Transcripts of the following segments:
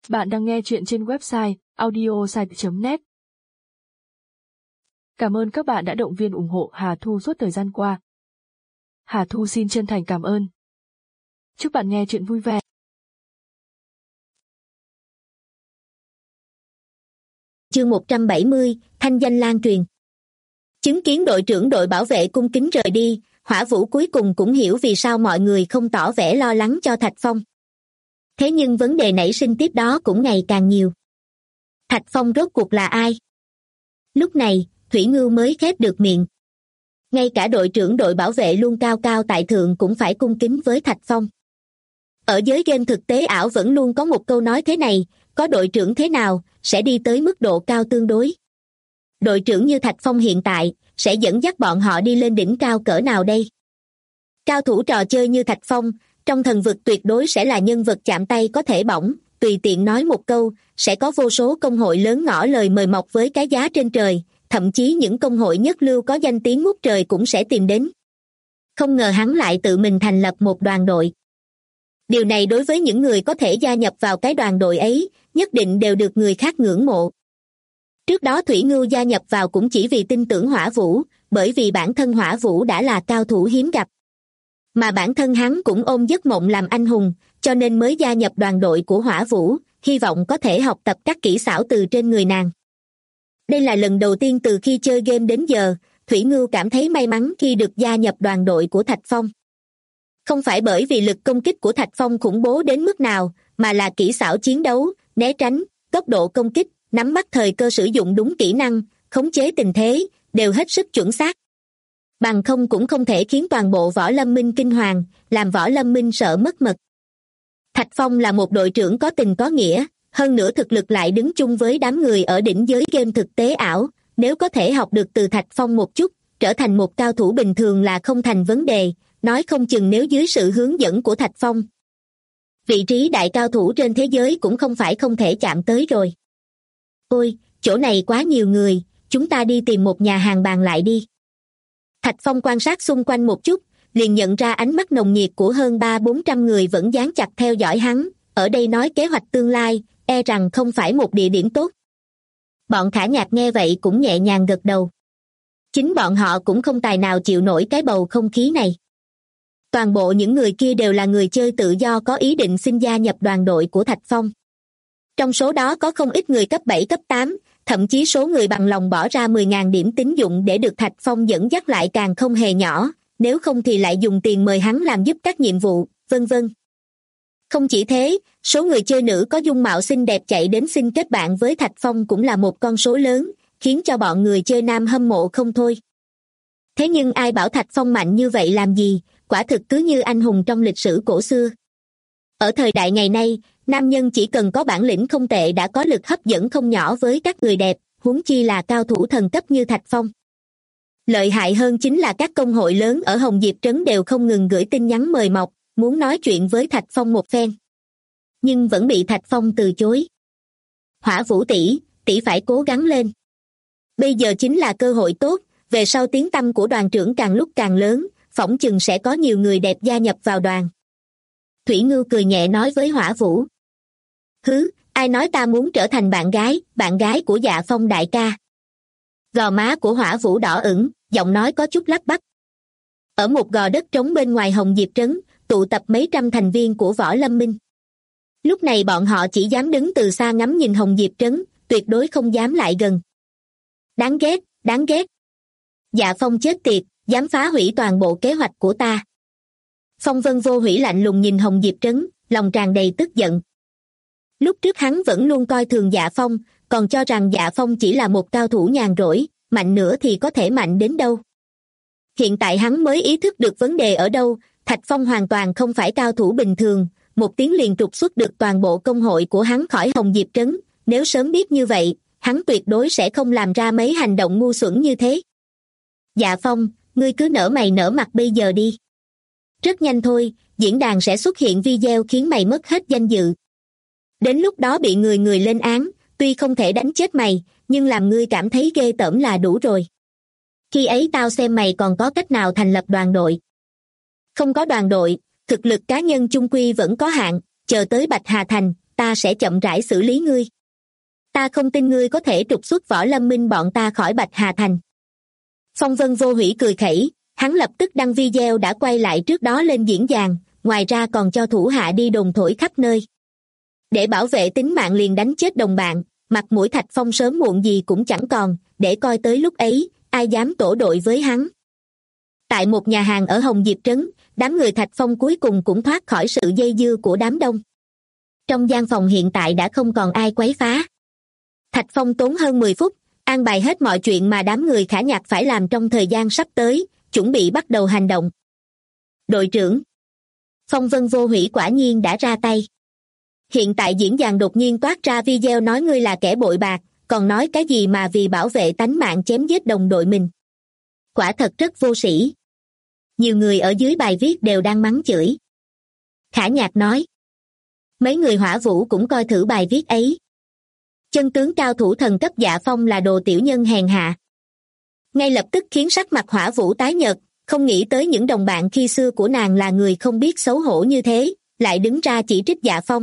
Bạn đang nghe chuyện trên website audiosite.net. Cảm ơn các bạn đã động viên ủng hộ Hà Thu suốt thời gian qua. Hà Thu xin chân thành cảm ơn. Chúc bạn nghe chuyện vui vẻ. Chương 170, thanh danh lan truyền. Chứng kiến đội trưởng đội bảo vệ cung kính rời đi, Hỏa Vũ cuối cùng cũng hiểu vì sao mọi người không tỏ vẻ lo lắng cho Thạch Phong. Thế nhưng vấn đề nảy sinh tiếp đó cũng ngày càng nhiều. Thạch Phong rốt cuộc là ai? Lúc này, Thủy Ngưu mới khép được miệng. Ngay cả đội trưởng đội bảo vệ luôn cao cao tại thượng cũng phải cung kính với Thạch Phong. Ở giới game thực tế ảo vẫn luôn có một câu nói thế này, có đội trưởng thế nào, sẽ đi tới mức độ cao tương đối. Đội trưởng như Thạch Phong hiện tại, sẽ dẫn dắt bọn họ đi lên đỉnh cao cỡ nào đây? Cao thủ trò chơi như Thạch Phong, trong thần vực tuyệt đối sẽ là nhân vật chạm tay có thể bỏng, tùy tiện nói một câu, sẽ có vô số công hội lớn ngỏ lời mời mọc với cái giá trên trời, thậm chí những công hội nhất lưu có danh tiếng ngút trời cũng sẽ tìm đến. Không ngờ hắn lại tự mình thành lập một đoàn đội. Điều này đối với những người có thể gia nhập vào cái đoàn đội ấy, nhất định đều được người khác ngưỡng mộ. Trước đó Thủy Ngưu gia nhập vào cũng chỉ vì tin tưởng Hỏa Vũ, bởi vì bản thân Hỏa Vũ đã là cao thủ hiếm gặp. Mà bản thân hắn cũng ôm giấc mộng làm anh hùng, cho nên mới gia nhập đoàn đội của Hỏa Vũ, hy vọng có thể học tập các kỹ xảo từ trên người nàng. Đây là lần đầu tiên từ khi chơi game đến giờ, Thủy Ngưu cảm thấy may mắn khi được gia nhập đoàn đội của Thạch Phong. Không phải bởi vì lực công kích của Thạch Phong khủng bố đến mức nào, mà là kỹ xảo chiến đấu, né tránh, tốc độ công kích, nắm bắt thời cơ sử dụng đúng kỹ năng, khống chế tình thế, đều hết sức chuẩn xác. Bằng không cũng không thể khiến toàn bộ Võ Lâm Minh kinh hoàng, làm Võ Lâm Minh sợ mất mật. Thạch Phong là một đội trưởng có tình có nghĩa, hơn nữa thực lực lại đứng chung với đám người ở đỉnh giới game thực tế ảo, nếu có thể học được từ Thạch Phong một chút, trở thành một cao thủ bình thường là không thành vấn đề, nói không chừng nếu dưới sự hướng dẫn của Thạch Phong. Vị trí đại cao thủ trên thế giới cũng không phải không thể chạm tới rồi. Ôi, chỗ này quá nhiều người, chúng ta đi tìm một nhà hàng bàn lại đi. Thạch Phong quan sát xung quanh một chút, liền nhận ra ánh mắt nồng nhiệt của hơn 300-400 người vẫn dán chặt theo dõi hắn, ở đây nói kế hoạch tương lai, e rằng không phải một địa điểm tốt. Bọn Khả Nhạc nghe vậy cũng nhẹ nhàng gật đầu. Chính bọn họ cũng không tài nào chịu nổi cái bầu không khí này. Toàn bộ những người kia đều là người chơi tự do có ý định xin gia nhập đoàn đội của Thạch Phong. Trong số đó có không ít người cấp 7 cấp 8, thậm chí số người bằng lòng bỏ ra 10.000 điểm tín dụng để được Thạch Phong dẫn dắt lại càng không hề nhỏ, nếu không thì lại dùng tiền mời hắn làm giúp các nhiệm vụ, vân vân. Không chỉ thế, số người chơi nữ có dung mạo xinh đẹp chạy đến xin kết bạn với Thạch Phong cũng là một con số lớn, khiến cho bọn người chơi nam hâm mộ không thôi. Thế nhưng ai bảo Thạch Phong mạnh như vậy làm gì, quả thực cứ như anh hùng trong lịch sử cổ xưa. Ở thời đại ngày nay, nam nhân chỉ cần có bản lĩnh không tệ đã có lực hấp dẫn không nhỏ với các người đẹp, huống chi là cao thủ thần cấp như Thạch Phong. Lợi hại hơn chính là các công hội lớn ở Hồng Diệp Trấn đều không ngừng gửi tin nhắn mời mọc, muốn nói chuyện với Thạch Phong một phen. Nhưng vẫn bị Thạch Phong từ chối. Hỏa Vũ tỷ phải cố gắng lên. Bây giờ chính là cơ hội tốt, về sau tiếng tăm của đoàn trưởng càng lúc càng lớn, phỏng chừng sẽ có nhiều người đẹp gia nhập vào đoàn. Thủy Ngưu cười nhẹ nói với Hỏa Vũ. Hứ, ai nói ta muốn trở thành bạn gái của Dạ Phong đại ca. Gò má của Hỏa Vũ đỏ ửng, giọng nói có chút lắp bắp. Ở một gò đất trống bên ngoài Hồng Diệp Trấn, tụ tập mấy trăm thành viên của Võ Lâm Minh. Lúc này bọn họ chỉ dám đứng từ xa ngắm nhìn Hồng Diệp Trấn, tuyệt đối không dám lại gần. Đáng ghét, đáng ghét. Dạ Phong chết tiệt, dám phá hủy toàn bộ kế hoạch của ta. Phong Vân Vô Hủy lạnh lùng nhìn Hồng Diệp Trấn, lòng tràn đầy tức giận. Lúc trước hắn vẫn luôn coi thường Dạ Phong, còn cho rằng Dạ Phong chỉ là một cao thủ nhàn rỗi, mạnh nữa thì có thể mạnh đến đâu. Hiện tại hắn mới ý thức được vấn đề ở đâu, Thạch Phong hoàn toàn không phải cao thủ bình thường, một tiếng liền trục xuất được toàn bộ công hội của hắn khỏi Hồng Diệp Trấn, nếu sớm biết như vậy, hắn tuyệt đối sẽ không làm ra mấy hành động ngu xuẩn như thế. Dạ Phong, ngươi cứ nở mày nở mặt bây giờ đi. Rất nhanh thôi, diễn đàn sẽ xuất hiện video khiến mày mất hết danh dự. Đến lúc đó bị người lên án, tuy không thể đánh chết mày, nhưng làm ngươi cảm thấy ghê tởm là đủ rồi. Khi ấy tao xem mày còn có cách nào thành lập đoàn đội. Không có đoàn đội, thực lực cá nhân chung quy vẫn có hạn, chờ tới Bạch Hà Thành, ta sẽ chậm rãi xử lý ngươi. Ta không tin ngươi có thể trục xuất Võ Lâm Minh bọn ta khỏi Bạch Hà Thành. Phong Vân Vô Hủy cười khẩy, hắn lập tức đăng video đã quay lại trước đó lên diễn đàn, ngoài ra còn cho thủ hạ đi đồn thổi khắp nơi. Để bảo vệ tính mạng liền đánh chết đồng bạn, mặt mũi Thạch Phong sớm muộn gì cũng chẳng còn, để coi tới lúc ấy, ai dám tổ đội với hắn. Tại một nhà hàng ở Hồng Diệp Trấn, đám người Thạch Phong cuối cùng cũng thoát khỏi sự dây dưa của đám đông. Trong gian phòng hiện tại đã không còn ai quấy phá. Thạch Phong tốn hơn 10 phút, an bài hết mọi chuyện mà đám người Khả Nhạc phải làm trong thời gian sắp tới, chuẩn bị bắt đầu hành động. Đội trưởng. Phong Vân Vô Hủy quả nhiên đã ra tay. Hiện tại diễn đàn đột nhiên toát ra video nói ngươi là kẻ bội bạc, còn nói cái gì mà vì bảo vệ tánh mạng chém giết đồng đội mình. Quả thật rất vô sĩ. Nhiều người ở dưới bài viết đều đang mắng chửi. Khả Nhạc nói. Mấy người Hỏa Vũ cũng coi thử bài viết ấy. Chân tướng cao thủ thần cấp Dạ Phong là đồ tiểu nhân hèn hạ. Ngay lập tức khiến sắc mặt Hỏa Vũ tái nhợt, không nghĩ tới những đồng bạn khi xưa của nàng là người không biết xấu hổ như thế, lại đứng ra chỉ trích Dạ Phong.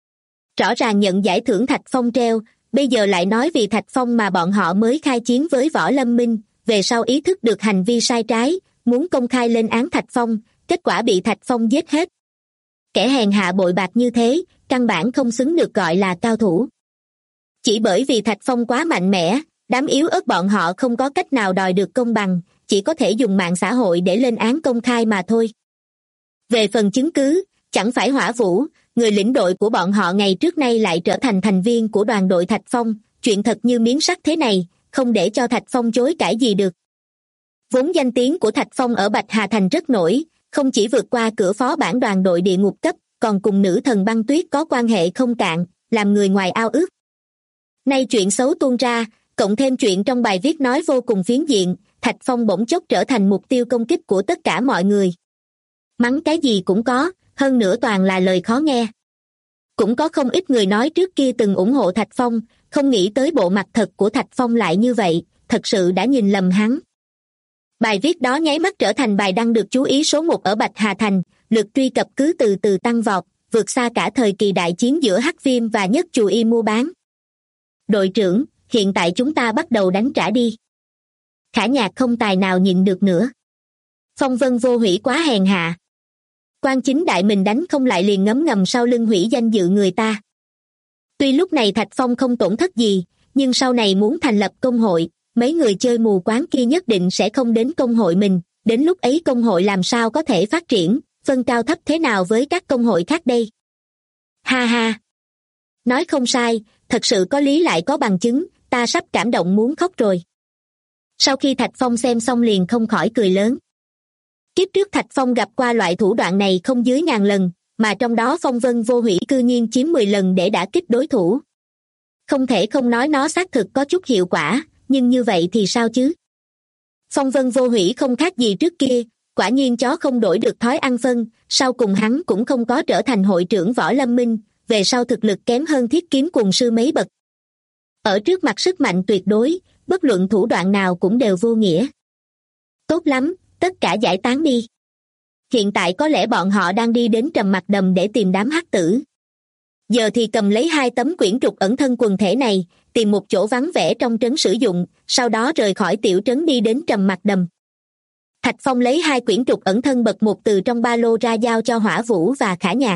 Rõ ràng nhận giải thưởng Thạch Phong treo, bây giờ lại nói vì Thạch Phong mà bọn họ mới khai chiến với Võ Lâm Minh, về sau ý thức được hành vi sai trái, muốn công khai lên án Thạch Phong, kết quả bị Thạch Phong giết hết. Kẻ hèn hạ bội bạc như thế, căn bản không xứng được gọi là cao thủ. Chỉ bởi vì Thạch Phong quá mạnh mẽ, đám yếu ớt bọn họ không có cách nào đòi được công bằng, chỉ có thể dùng mạng xã hội để lên án công khai mà thôi. Về phần chứng cứ, chẳng phải Hỏa Vũ, người lĩnh đội của bọn họ ngày trước nay lại trở thành thành viên của đoàn đội Thạch Phong, chuyện thật như miếng sắt thế này, không để cho Thạch Phong chối cãi gì được. Vốn danh tiếng của Thạch Phong ở Bạch Hà Thành rất nổi, không chỉ vượt qua cửa phó bản đoàn đội địa ngục cấp, còn cùng nữ thần băng tuyết có quan hệ không cạn, làm người ngoài ao ước. Nay chuyện xấu tuôn ra, cộng thêm chuyện trong bài viết nói vô cùng phiến diện, Thạch Phong bỗng chốc trở thành mục tiêu công kích của tất cả mọi người. Mắng cái gì cũng có, hơn nữa toàn là lời khó nghe. Cũng có không ít người nói trước kia từng ủng hộ Thạch Phong, không nghĩ tới bộ mặt thật của Thạch Phong lại như vậy, thật sự đã nhìn lầm hắn. Bài viết đó nháy mắt trở thành bài đăng được chú ý số 1 ở Bạch Hà Thành, lượt truy cập cứ từ từ tăng vọt, vượt xa cả thời kỳ đại chiến giữa Hắc Viêm và Nhất Chù Y mua bán. Đội trưởng, hiện tại chúng ta bắt đầu đánh trả đi. Khả Nhạc không tài nào nhịn được nữa. Phong Vân Vô Hủy quá hèn hạ. Quan chính đại mình đánh không lại liền ngấm ngầm sau lưng hủy danh dự người ta. Tuy lúc này Thạch Phong không tổn thất gì, nhưng sau này muốn thành lập công hội, mấy người chơi mù quáng kia nhất định sẽ không đến công hội mình, đến lúc ấy công hội làm sao có thể phát triển, phân cao thấp thế nào với các công hội khác đây? Ha ha! Nói không sai, thật sự có lý lại có bằng chứng, ta sắp cảm động muốn khóc rồi. Sau khi Thạch Phong xem xong liền không khỏi cười lớn. Kiếp trước Thạch Phong gặp qua loại thủ đoạn này không dưới 1000 lần, mà trong đó Phong Vân Vô Hủy cư nhiên chiếm 10 lần để đả kích đối thủ. Không thể không nói nó xác thực có chút hiệu quả, nhưng như vậy thì sao chứ? Phong Vân Vô Hủy không khác gì trước kia, quả nhiên chó không đổi được thói ăn phân, sau cùng hắn cũng không có trở thành hội trưởng Võ Lâm Minh, về sau thực lực kém hơn Thiết Kiếm Cuồng Sư mấy bậc. Ở trước mặt sức mạnh tuyệt đối, bất luận thủ đoạn nào cũng đều vô nghĩa. Tốt lắm, tất cả giải tán đi. Hiện tại có lẽ bọn họ đang đi đến Trầm Mặc Đầm để tìm đám hắc tử. Giờ thì cầm lấy 2 tấm quyển trục ẩn thân quần thể này, tìm một chỗ vắng vẻ trong trấn sử dụng, sau đó rời khỏi tiểu trấn đi đến Trầm Mặc Đầm. Thạch Phong lấy 2 quyển trục ẩn thân bậc 1 từ trong ba lô ra giao cho Hỏa Vũ và Khả Nhạc.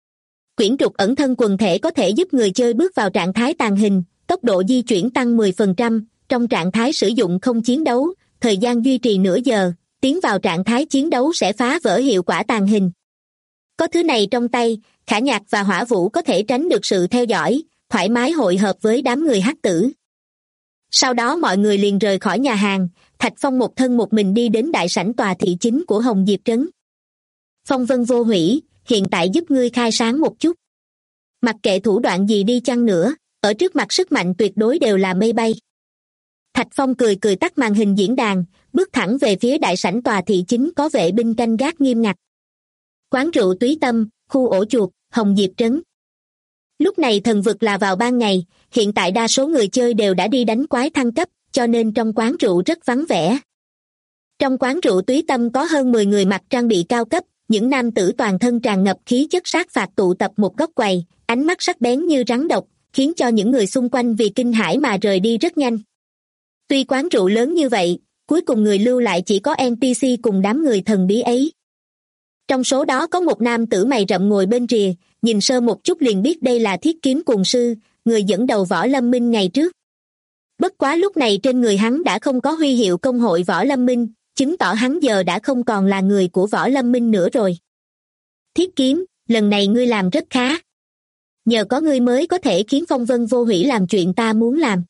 Quyển trục ẩn thân quần thể có thể giúp người chơi bước vào trạng thái tàng hình, tốc độ di chuyển tăng 10%, trong trạng thái sử dụng không chiến đấu, thời gian duy trì nửa giờ, tiến vào trạng thái chiến đấu sẽ phá vỡ hiệu quả tàng hình. Có thứ này trong tay, Khả Nhạc và Hỏa Vũ có thể tránh được sự theo dõi, thoải mái hội hợp với đám người hắc tử. Sau đó mọi người liền rời khỏi nhà hàng, Thạch Phong một thân một mình đi đến đại sảnh tòa thị chính của Hồng Diệp Trấn. Phong Vân Vô Hủy, hiện tại giúp ngươi khai sáng một chút. Mặc kệ thủ đoạn gì đi chăng nữa, ở trước mặt sức mạnh tuyệt đối đều là mây bay. Thạch Phong cười cười tắt màn hình diễn đàn, bước thẳng về phía đại sảnh tòa thị chính có vệ binh canh gác nghiêm ngặt. Quán rượu Túy Tâm, khu ổ chuột, Hồng Diệp Trấn. Lúc này thần vực là vào ban ngày, hiện tại đa số người chơi đều đã đi đánh quái thăng cấp, cho nên trong quán rượu rất vắng vẻ. Trong quán rượu Túy Tâm có hơn 10 người mặc trang bị cao cấp, những nam tử toàn thân tràn ngập khí chất sát phạt tụ tập một góc quầy, ánh mắt sắc bén như rắn độc, khiến cho những người xung quanh vì kinh hãi mà rời đi rất nhanh. Tuy quán rượu lớn như vậy, cuối cùng người lưu lại chỉ có NPC cùng đám người thần bí ấy. Trong số đó có một nam tử mày rậm ngồi bên rìa, nhìn sơ một chút liền biết đây là Thiết Kiếm Cuồng Sư, người dẫn đầu Võ Lâm Minh ngày trước. Bất quá lúc này trên người hắn đã không có huy hiệu công hội Võ Lâm Minh, chứng tỏ hắn giờ đã không còn là người của Võ Lâm Minh nữa rồi. Thiết Kiếm, lần này ngươi làm rất khá. Nhờ có ngươi mới có thể khiến Phong Vân Vô Hủy làm chuyện ta muốn làm.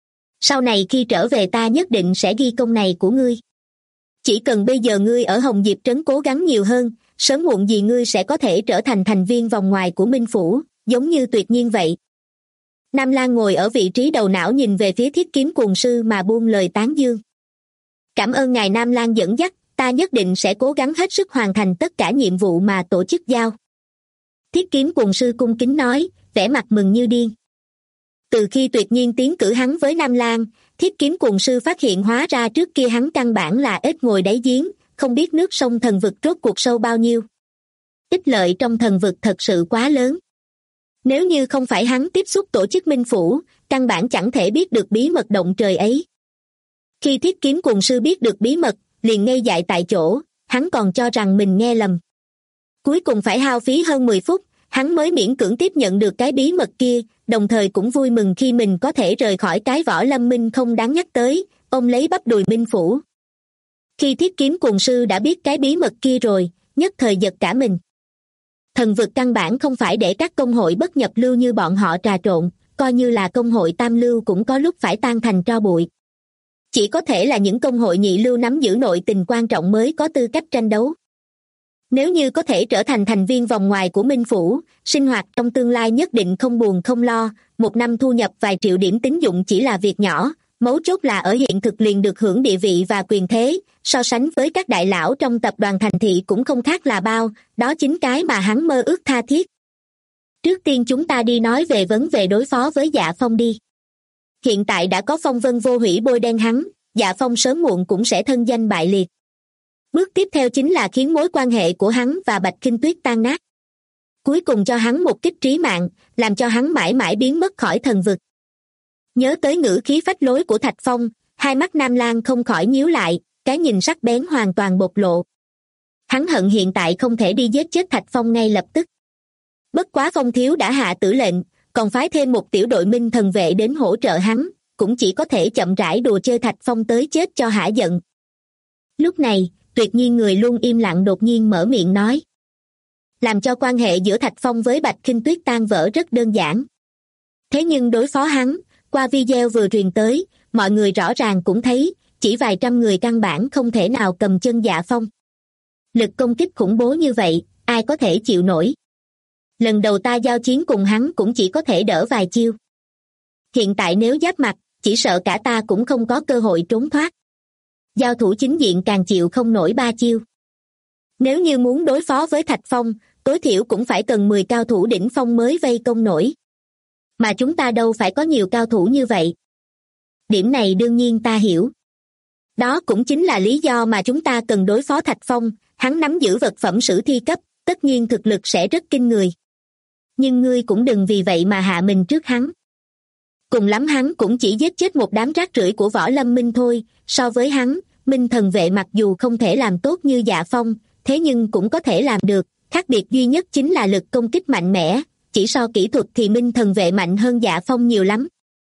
Sau này khi trở về ta nhất định sẽ ghi công này của ngươi. Chỉ cần bây giờ ngươi ở Hồng Diệp Trấn cố gắng nhiều hơn, sớm muộn gì ngươi sẽ có thể trở thành thành viên vòng ngoài của Minh Phủ, giống như Tuyệt Nhiên vậy. Nam Lan ngồi ở vị trí đầu não nhìn về phía Thiết Kiếm Cuồng Sư mà buông lời tán dương. Cảm ơn ngài Nam Lan dẫn dắt, ta nhất định sẽ cố gắng hết sức hoàn thành tất cả nhiệm vụ mà tổ chức giao. Thiết Kiếm Cuồng Sư cung kính nói, vẻ mặt mừng như điên. Từ khi Tuyệt Nhiên tiến cử hắn với Nam Lan, Thiết Kiếm Cuồng Sư phát hiện hóa ra trước kia hắn căn bản là ếch ngồi đáy giếng, không biết nước sông thần vực rốt cuộc sâu bao nhiêu. Ích lợi trong thần vực thật sự quá lớn. Nếu như không phải hắn tiếp xúc tổ chức Minh Phủ, căn bản chẳng thể biết được bí mật động trời ấy. Khi Thiết Kiếm Cuồng Sư biết được bí mật, liền ngây dại tại chỗ, hắn còn cho rằng mình nghe lầm. Cuối cùng phải hao phí hơn 10 phút, hắn mới miễn cưỡng tiếp nhận được cái bí mật kia, đồng thời cũng vui mừng khi mình có thể rời khỏi cái Võ Lâm Minh không đáng nhắc tới, ôm lấy bắp đùi Minh Phủ. Khi Thiết Kiếm Cuồng Sư đã biết cái bí mật kia rồi, nhất thời giật cả mình. Thần vực căn bản không phải để các công hội bất nhập lưu như bọn họ trà trộn, coi như là công hội tam lưu cũng có lúc phải tan thành tro bụi. Chỉ có thể là những công hội nhị lưu nắm giữ nội tình quan trọng mới có tư cách tranh đấu. Nếu như có thể trở thành thành viên vòng ngoài của Minh Phủ, sinh hoạt trong tương lai nhất định không buồn không lo, một năm thu nhập vài triệu điểm tín dụng chỉ là việc nhỏ, mấu chốt là ở hiện thực liền được hưởng địa vị và quyền thế, so sánh với các đại lão trong tập đoàn thành thị cũng không khác là bao, đó chính cái mà hắn mơ ước tha thiết. Trước tiên chúng ta đi nói về vấn đề đối phó với Dạ Phong đi. Hiện tại đã có Phong Vân Vô Hủy bôi đen hắn, Dạ Phong sớm muộn cũng sẽ thân danh bại liệt. Bước tiếp theo chính là khiến mối quan hệ của hắn và Bạch Kinh Tuyết tan nát. Cuối cùng cho hắn một kích trí mạng, làm cho hắn mãi mãi biến mất khỏi thần vực. Nhớ tới ngữ khí phách lối của Thạch Phong, hai mắt Nam Lan không khỏi nhíu lại, cái nhìn sắc bén hoàn toàn bộc lộ. Hắn hận hiện tại không thể đi giết chết Thạch Phong ngay lập tức. Bất quá Phong thiếu đã hạ tử lệnh, còn phái thêm một tiểu đội minh thần vệ đến hỗ trợ hắn, cũng chỉ có thể chậm rãi đùa chơi Thạch Phong tới chết cho hả giận. Lúc này, Tuyệt Nhiên người luôn im lặng đột nhiên mở miệng nói. Làm cho quan hệ giữa Thạch Phong với Bạch Kinh Tuyết tan vỡ rất đơn giản. Thế nhưng đối phó hắn, qua video vừa truyền tới, mọi người rõ ràng cũng thấy, chỉ vài trăm người căn bản không thể nào cầm chân Dạ Phong. Lực công kích khủng bố như vậy, ai có thể chịu nổi. Lần đầu ta giao chiến cùng hắn cũng chỉ có thể đỡ vài chiêu. Hiện tại nếu giáp mặt, chỉ sợ cả ta cũng không có cơ hội trốn thoát. Giao thủ chính diện càng chịu không nổi 3 chiêu. Nếu như muốn đối phó với Thạch Phong, tối thiểu cũng phải cần 10 cao thủ đỉnh phong mới vây công nổi. Mà chúng ta đâu phải có nhiều cao thủ như vậy. Điểm này đương nhiên ta hiểu. Đó cũng chính là lý do mà chúng ta cần đối phó Thạch Phong, hắn nắm giữ vật phẩm sử thi cấp, tất nhiên thực lực sẽ rất kinh người. Nhưng ngươi cũng đừng vì vậy mà hạ mình trước hắn. Cùng lắm hắn cũng chỉ giết chết một đám rác rưởi của Võ Lâm Minh thôi, so với hắn, Minh thần vệ mặc dù không thể làm tốt như Dạ Phong, thế nhưng cũng có thể làm được, khác biệt duy nhất chính là lực công kích mạnh mẽ, chỉ so kỹ thuật thì Minh thần vệ mạnh hơn Dạ Phong nhiều lắm.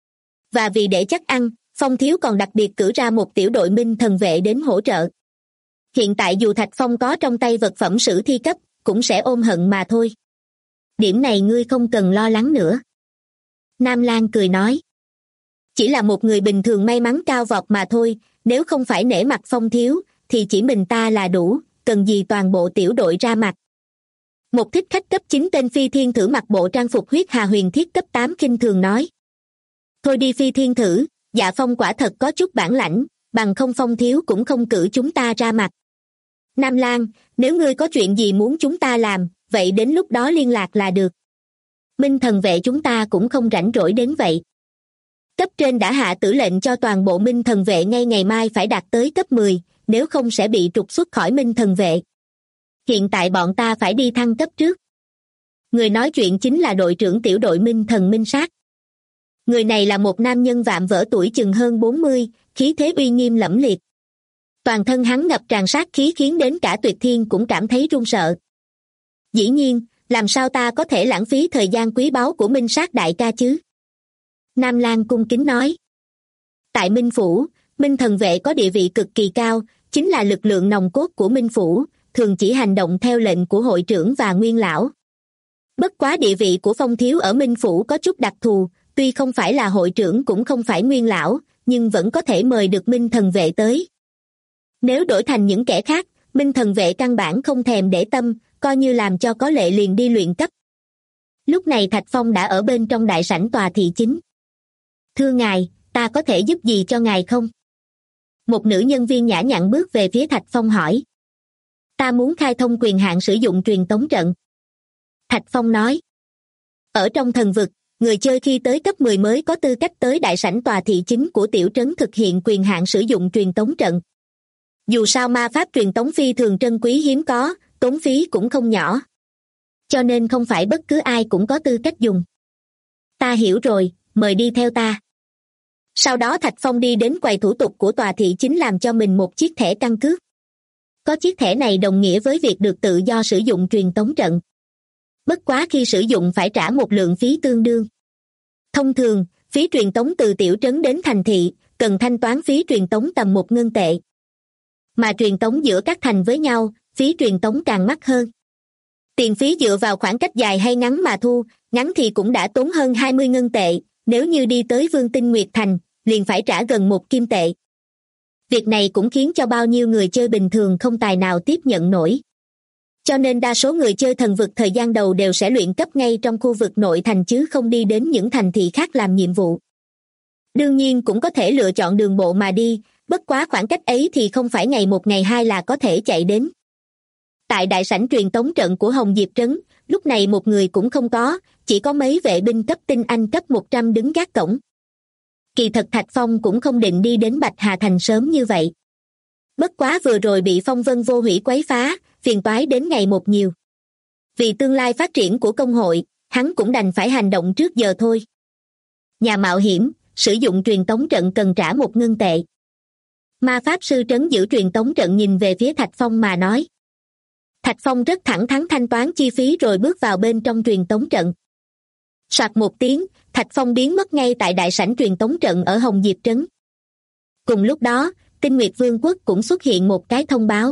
Và vì để chắc ăn, Phong thiếu còn đặc biệt cử ra một tiểu đội Minh thần vệ đến hỗ trợ. Hiện tại dù Thạch Phong có trong tay vật phẩm sử thi cấp, cũng sẽ ôm hận mà thôi. Điểm này ngươi không cần lo lắng nữa. Nam Lan cười nói. Chỉ là một người bình thường may mắn cao vọt mà thôi, nếu không phải nể mặt Phong thiếu, thì chỉ mình ta là đủ, cần gì toàn bộ tiểu đội ra mặt. Một thích khách cấp 9 tên Phi Thiên Thử mặc bộ trang phục huyết hà huyền thiết cấp 8 khinh thường nói. Thôi đi Phi Thiên Thử, Dạ Phong quả thật có chút bản lãnh, bằng không Phong thiếu cũng không cử chúng ta ra mặt. Nam Lan, nếu ngươi có chuyện gì muốn chúng ta làm, vậy đến lúc đó liên lạc là được. Minh thần vệ chúng ta cũng không rảnh rỗi đến vậy. Cấp trên đã hạ tử lệnh cho toàn bộ Minh thần vệ ngay ngày mai phải đạt tới cấp 10, nếu không sẽ bị trục xuất khỏi Minh thần vệ. Hiện tại bọn ta phải đi thăng cấp trước. Người nói chuyện chính là đội trưởng tiểu đội Minh Thần Minh Sát. Người này là một nam nhân vạm vỡ tuổi chừng hơn 40, khí thế uy nghiêm lẫm liệt. Toàn thân hắn ngập tràn sát khí khiến đến cả Tuyệt Thiên cũng cảm thấy run sợ. Dĩ nhiên, làm sao ta có thể lãng phí thời gian quý báu của Minh Sát đại ca chứ? Nam Lan cung kính nói. Tại Minh Phủ, Minh Thần vệ có địa vị cực kỳ cao, chính là lực lượng nòng cốt của Minh Phủ, thường chỉ hành động theo lệnh của hội trưởng và nguyên lão. Bất quá địa vị của Phong thiếu ở Minh Phủ có chút đặc thù, tuy không phải là hội trưởng cũng không phải nguyên lão, nhưng vẫn có thể mời được Minh Thần vệ tới. Nếu đổi thành những kẻ khác, Minh Thần vệ căn bản không thèm để tâm, coi như làm cho có lệ liền đi luyện cấp. Lúc này Thạch Phong đã ở bên trong đại sảnh tòa thị chính. Thưa ngài, ta có thể giúp gì cho ngài không? Một nữ nhân viên nhã nhặn bước về phía Thạch Phong hỏi. Ta muốn khai thông quyền hạn sử dụng truyền tống trận. Thạch Phong nói. Ở trong thần vực, người chơi khi tới cấp 10 mới có tư cách tới đại sảnh tòa thị chính của tiểu trấn thực hiện quyền hạn sử dụng truyền tống trận. Dù sao ma pháp truyền tống phi thường trân quý hiếm có, tốn phí cũng không nhỏ. Cho nên không phải bất cứ ai cũng có tư cách dùng. Ta hiểu rồi, mời đi theo ta. Sau đó Thạch Phong đi đến quầy thủ tục của tòa thị chính làm cho mình một chiếc thẻ căn cước. Có chiếc thẻ này đồng nghĩa với việc được tự do sử dụng truyền tống trận. Bất quá khi sử dụng phải trả một lượng phí tương đương. Thông thường, phí truyền tống từ tiểu trấn đến thành thị, cần thanh toán phí truyền tống tầm 1 ngân tệ. Mà truyền tống giữa các thành với nhau, phí truyền tống càng mắc hơn. Tiền phí dựa vào khoảng cách dài hay ngắn mà thu, ngắn thì cũng đã tốn hơn 20 ngân tệ, nếu như đi tới Vương Tinh Nguyệt Thành, liền phải trả gần 1 kim tệ. Việc này cũng khiến cho bao nhiêu người chơi bình thường không tài nào tiếp nhận nổi. Cho nên đa số người chơi thần vực thời gian đầu đều sẽ luyện cấp ngay trong khu vực nội thành chứ không đi đến những thành thị khác làm nhiệm vụ. Đương nhiên cũng có thể lựa chọn đường bộ mà đi, bất quá khoảng cách ấy thì không phải ngày 1 ngày 2 là có thể chạy đến. Tại đại sảnh truyền tống trận của Hồng Diệp Trấn, lúc này một người cũng không có, chỉ có mấy vệ binh cấp tinh anh cấp 100 đứng gác cổng. Kỳ thật Thạch Phong cũng không định đi đến Bạch Hà Thành sớm như vậy. Bất quá vừa rồi bị Phong Vân Vô Hủy quấy phá, phiền toái đến ngày một nhiều. Vì tương lai phát triển của công hội, hắn cũng đành phải hành động trước giờ thôi. Nhà mạo hiểm, sử dụng truyền tống trận cần trả 1 ngân tệ. Ma pháp sư trấn giữ truyền tống trận nhìn về phía Thạch Phong mà nói. Thạch Phong rất thẳng thắn thanh toán chi phí rồi bước vào bên trong truyền tống trận. Soạt một tiếng, Thạch Phong biến mất ngay tại đại sảnh truyền tống trận ở Hồng Diệp Trấn. Cùng lúc đó, Tinh Nguyệt Vương quốc cũng xuất hiện một cái thông báo.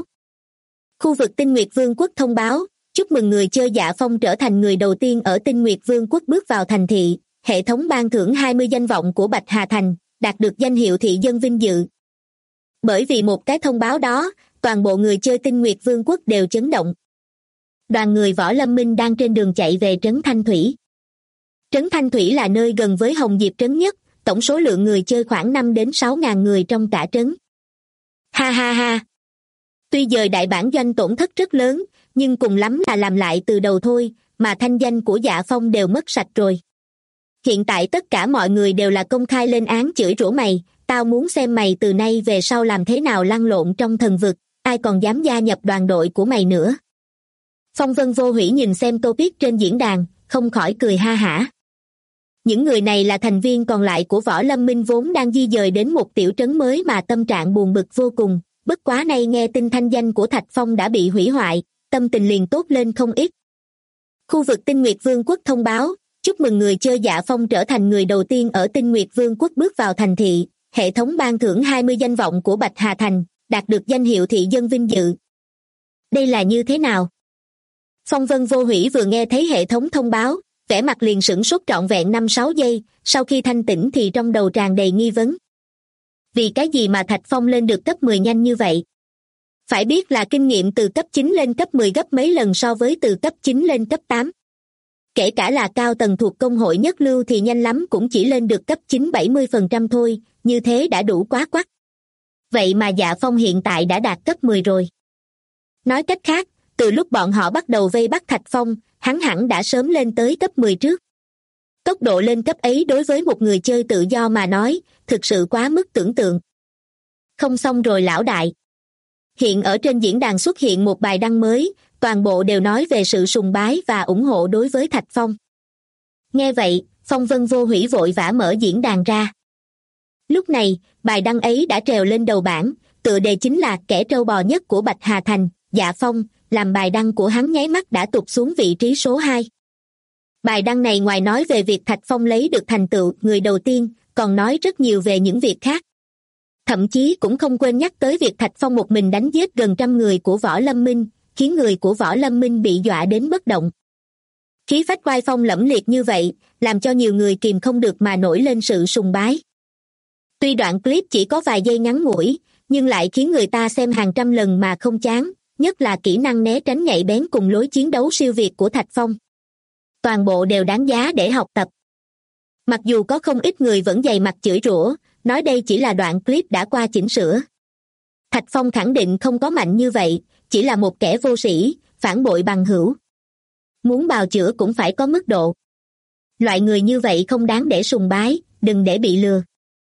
Khu vực Tinh Nguyệt Vương quốc thông báo, chúc mừng người chơi Dạ Phong trở thành người đầu tiên ở Tinh Nguyệt Vương quốc bước vào thành thị, hệ thống ban thưởng 20 danh vọng của Bạch Hà Thành, đạt được danh hiệu thị dân vinh dự. Bởi vì một cái thông báo đó, toàn bộ người chơi Tinh Nguyệt Vương quốc đều chấn động. Đoàn người Võ Lâm Minh đang trên đường chạy về trấn Thanh Thủy. Trấn Thanh Thủy là nơi gần với Hồng Diệp Trấn nhất, tổng số lượng người chơi khoảng 5 đến 6 ngàn người trong cả trấn. Ha ha ha! Tuy dời đại bản doanh tổn thất rất lớn, nhưng cùng lắm là làm lại từ đầu thôi, mà thanh danh của Dạ Phong đều mất sạch rồi. Hiện tại tất cả mọi người đều là công khai lên án chửi rủa mày, tao muốn xem mày từ nay về sau làm thế nào lăn lộn trong thần vực, ai còn dám gia nhập đoàn đội của mày nữa. Phong Vân Vô Hủy nhìn xem topic trên diễn đàn, không khỏi cười ha hả. Những người này là thành viên còn lại của Võ Lâm Minh vốn đang di dời đến một tiểu trấn mới mà tâm trạng buồn bực vô cùng, bất quá nay nghe tin thanh danh của Thạch Phong đã bị hủy hoại, tâm tình liền tốt lên không ít. Khu vực Tinh Nguyệt Vương quốc thông báo, chúc mừng người chơi Dạ Phong trở thành người đầu tiên ở Tinh Nguyệt Vương quốc bước vào thành thị, hệ thống ban thưởng 20 danh vọng của Bạch Hà Thành, đạt được danh hiệu thị dân vinh dự. Đây là như thế nào? Phong Vân Vô Hủy vừa nghe thấy hệ thống thông báo, vẻ mặt liền sửng sốt trọn vẹn 5-6 giây, sau khi thanh tĩnh thì trong đầu tràn đầy nghi vấn. Vì cái gì mà Thạch Phong lên được cấp 10 nhanh như vậy? Phải biết là kinh nghiệm từ cấp 9 lên cấp 10 gấp mấy lần so với từ cấp 9 lên cấp 8. Kể cả là cao tầng thuộc công hội nhất lưu thì nhanh lắm cũng chỉ lên được cấp 9-70% thôi, như thế đã đủ quá quắt. Vậy mà Dạ Phong hiện tại đã đạt cấp 10 rồi. Nói cách khác, từ lúc bọn họ bắt đầu vây bắt Thạch Phong, hắn hẳn đã sớm lên tới cấp 10 trước. Tốc độ lên cấp ấy đối với một người chơi tự do mà nói, thực sự quá mức tưởng tượng. Không xong rồi lão đại. Hiện ở trên diễn đàn xuất hiện một bài đăng mới, toàn bộ đều nói về sự sùng bái và ủng hộ đối với Thạch Phong. Nghe vậy, Phong Vân Vô Hủy vội vã mở diễn đàn ra. Lúc này, bài đăng ấy đã trèo lên đầu bảng, tựa đề chính là kẻ trâu bò nhất của Bạch Hà Thành, Dạ Phong, làm bài đăng của hắn nháy mắt đã tụt xuống vị trí số 2. Bài đăng này ngoài nói về việc Thạch Phong lấy được thành tựu người đầu tiên, còn nói rất nhiều về những việc khác. Thậm chí cũng không quên nhắc tới việc Thạch Phong một mình đánh giết gần 100 người của Võ Lâm Minh, khiến người của Võ Lâm Minh bị dọa đến bất động. Khí phách oai phong lẫm liệt như vậy, làm cho nhiều người kìm không được mà nổi lên sự sùng bái. Tuy đoạn clip chỉ có vài giây ngắn ngủi, nhưng lại khiến người ta xem hàng trăm lần mà không chán, nhất là kỹ năng né tránh nhạy bén cùng lối chiến đấu siêu việt của Thạch Phong. Toàn bộ đều đáng giá để học tập. Mặc dù có không ít người vẫn dày mặt chửi rủa, nói đây chỉ là đoạn clip đã qua chỉnh sửa. Thạch Phong khẳng định không có mạnh như vậy, chỉ là một kẻ vô sĩ, phản bội bằng hữu. Muốn bào chữa cũng phải có mức độ. Loại người như vậy không đáng để sùng bái, đừng để bị lừa.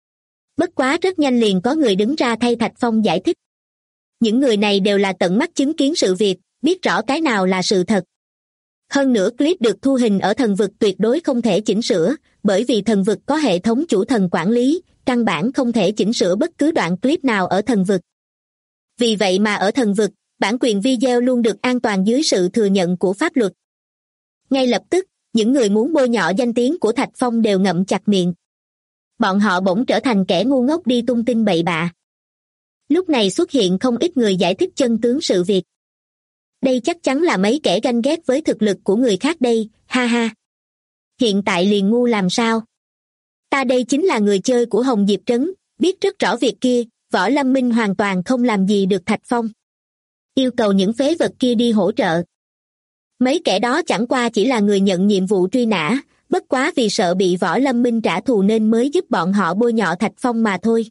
Bất quá rất nhanh liền có người đứng ra thay Thạch Phong giải thích. Những người này đều là tận mắt chứng kiến sự việc, biết rõ cái nào là sự thật. Hơn nữa clip được thu hình ở thần vực tuyệt đối không thể chỉnh sửa, bởi vì thần vực có hệ thống chủ thần quản lý, căn bản không thể chỉnh sửa bất cứ đoạn clip nào ở thần vực. Vì vậy mà ở thần vực, bản quyền video luôn được an toàn dưới sự thừa nhận của pháp luật. Ngay lập tức, những người muốn bôi nhọ danh tiếng của Thạch Phong đều ngậm chặt miệng. Bọn họ bỗng trở thành kẻ ngu ngốc đi tung tin bậy bạ. Lúc này xuất hiện không ít người giải thích chân tướng sự việc. Đây chắc chắn là mấy kẻ ganh ghét với thực lực của người khác đây, ha ha. Hiện tại liền ngu làm sao? Ta đây chính là người chơi của Hồng Diệp Trấn, biết rất rõ việc kia, Võ Lâm Minh hoàn toàn không làm gì được Thạch Phong. Yêu cầu những phế vật kia đi hỗ trợ. Mấy kẻ đó chẳng qua chỉ là người nhận nhiệm vụ truy nã, bất quá vì sợ bị Võ Lâm Minh trả thù nên mới giúp bọn họ bôi nhọ Thạch Phong mà thôi.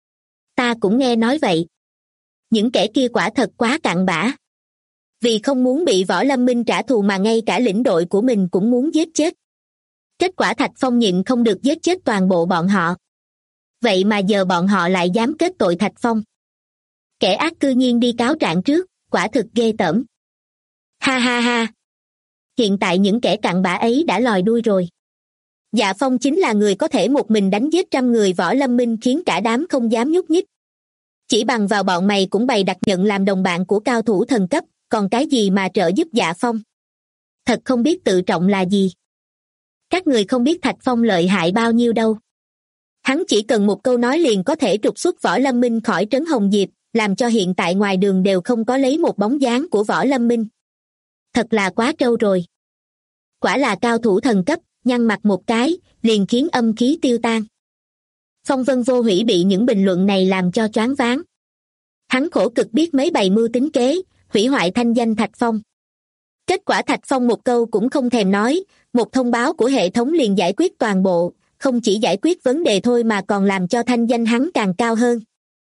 Ta cũng nghe nói vậy. Những kẻ kia quả thật quá cặn bã. Vì không muốn bị Võ Lâm Minh trả thù mà ngay cả lĩnh đội của mình cũng muốn giết chết. Kết quả Thạch Phong nhịn không được giết chết toàn bộ bọn họ. Vậy mà giờ bọn họ lại dám kết tội Thạch Phong. Kẻ ác cư nhiên đi cáo trạng trước, quả thực ghê tởm. Ha ha ha. Hiện tại những kẻ cặn bã ấy đã lòi đuôi rồi. Dạ Phong chính là người có thể một mình đánh giết 100 người Võ Lâm Minh khiến cả đám không dám nhúc nhích. Chỉ bằng vào bọn mày cũng bày đặt nhận làm đồng bạn của cao thủ thần cấp, còn cái gì mà trợ giúp Dạ Phong. Thật không biết tự trọng là gì. Các người không biết Thạch Phong lợi hại bao nhiêu đâu. Hắn chỉ cần một câu nói liền có thể trục xuất Võ Lâm Minh khỏi trấn Hồng Diệp, làm cho hiện tại ngoài đường đều không có lấy một bóng dáng của Võ Lâm Minh. Thật là quá trâu rồi. Quả là cao thủ thần cấp, nhăn mặt một cái, liền khiến âm khí tiêu tan. Phong Vân Vô Hủy bị những bình luận này làm cho choáng váng. Hắn khổ cực biết mấy bày mưu tính kế, hủy hoại thanh danh Thạch Phong. Kết quả Thạch Phong một câu cũng không thèm nói, một thông báo của hệ thống liền giải quyết toàn bộ, không chỉ giải quyết vấn đề thôi mà còn làm cho thanh danh hắn càng cao hơn.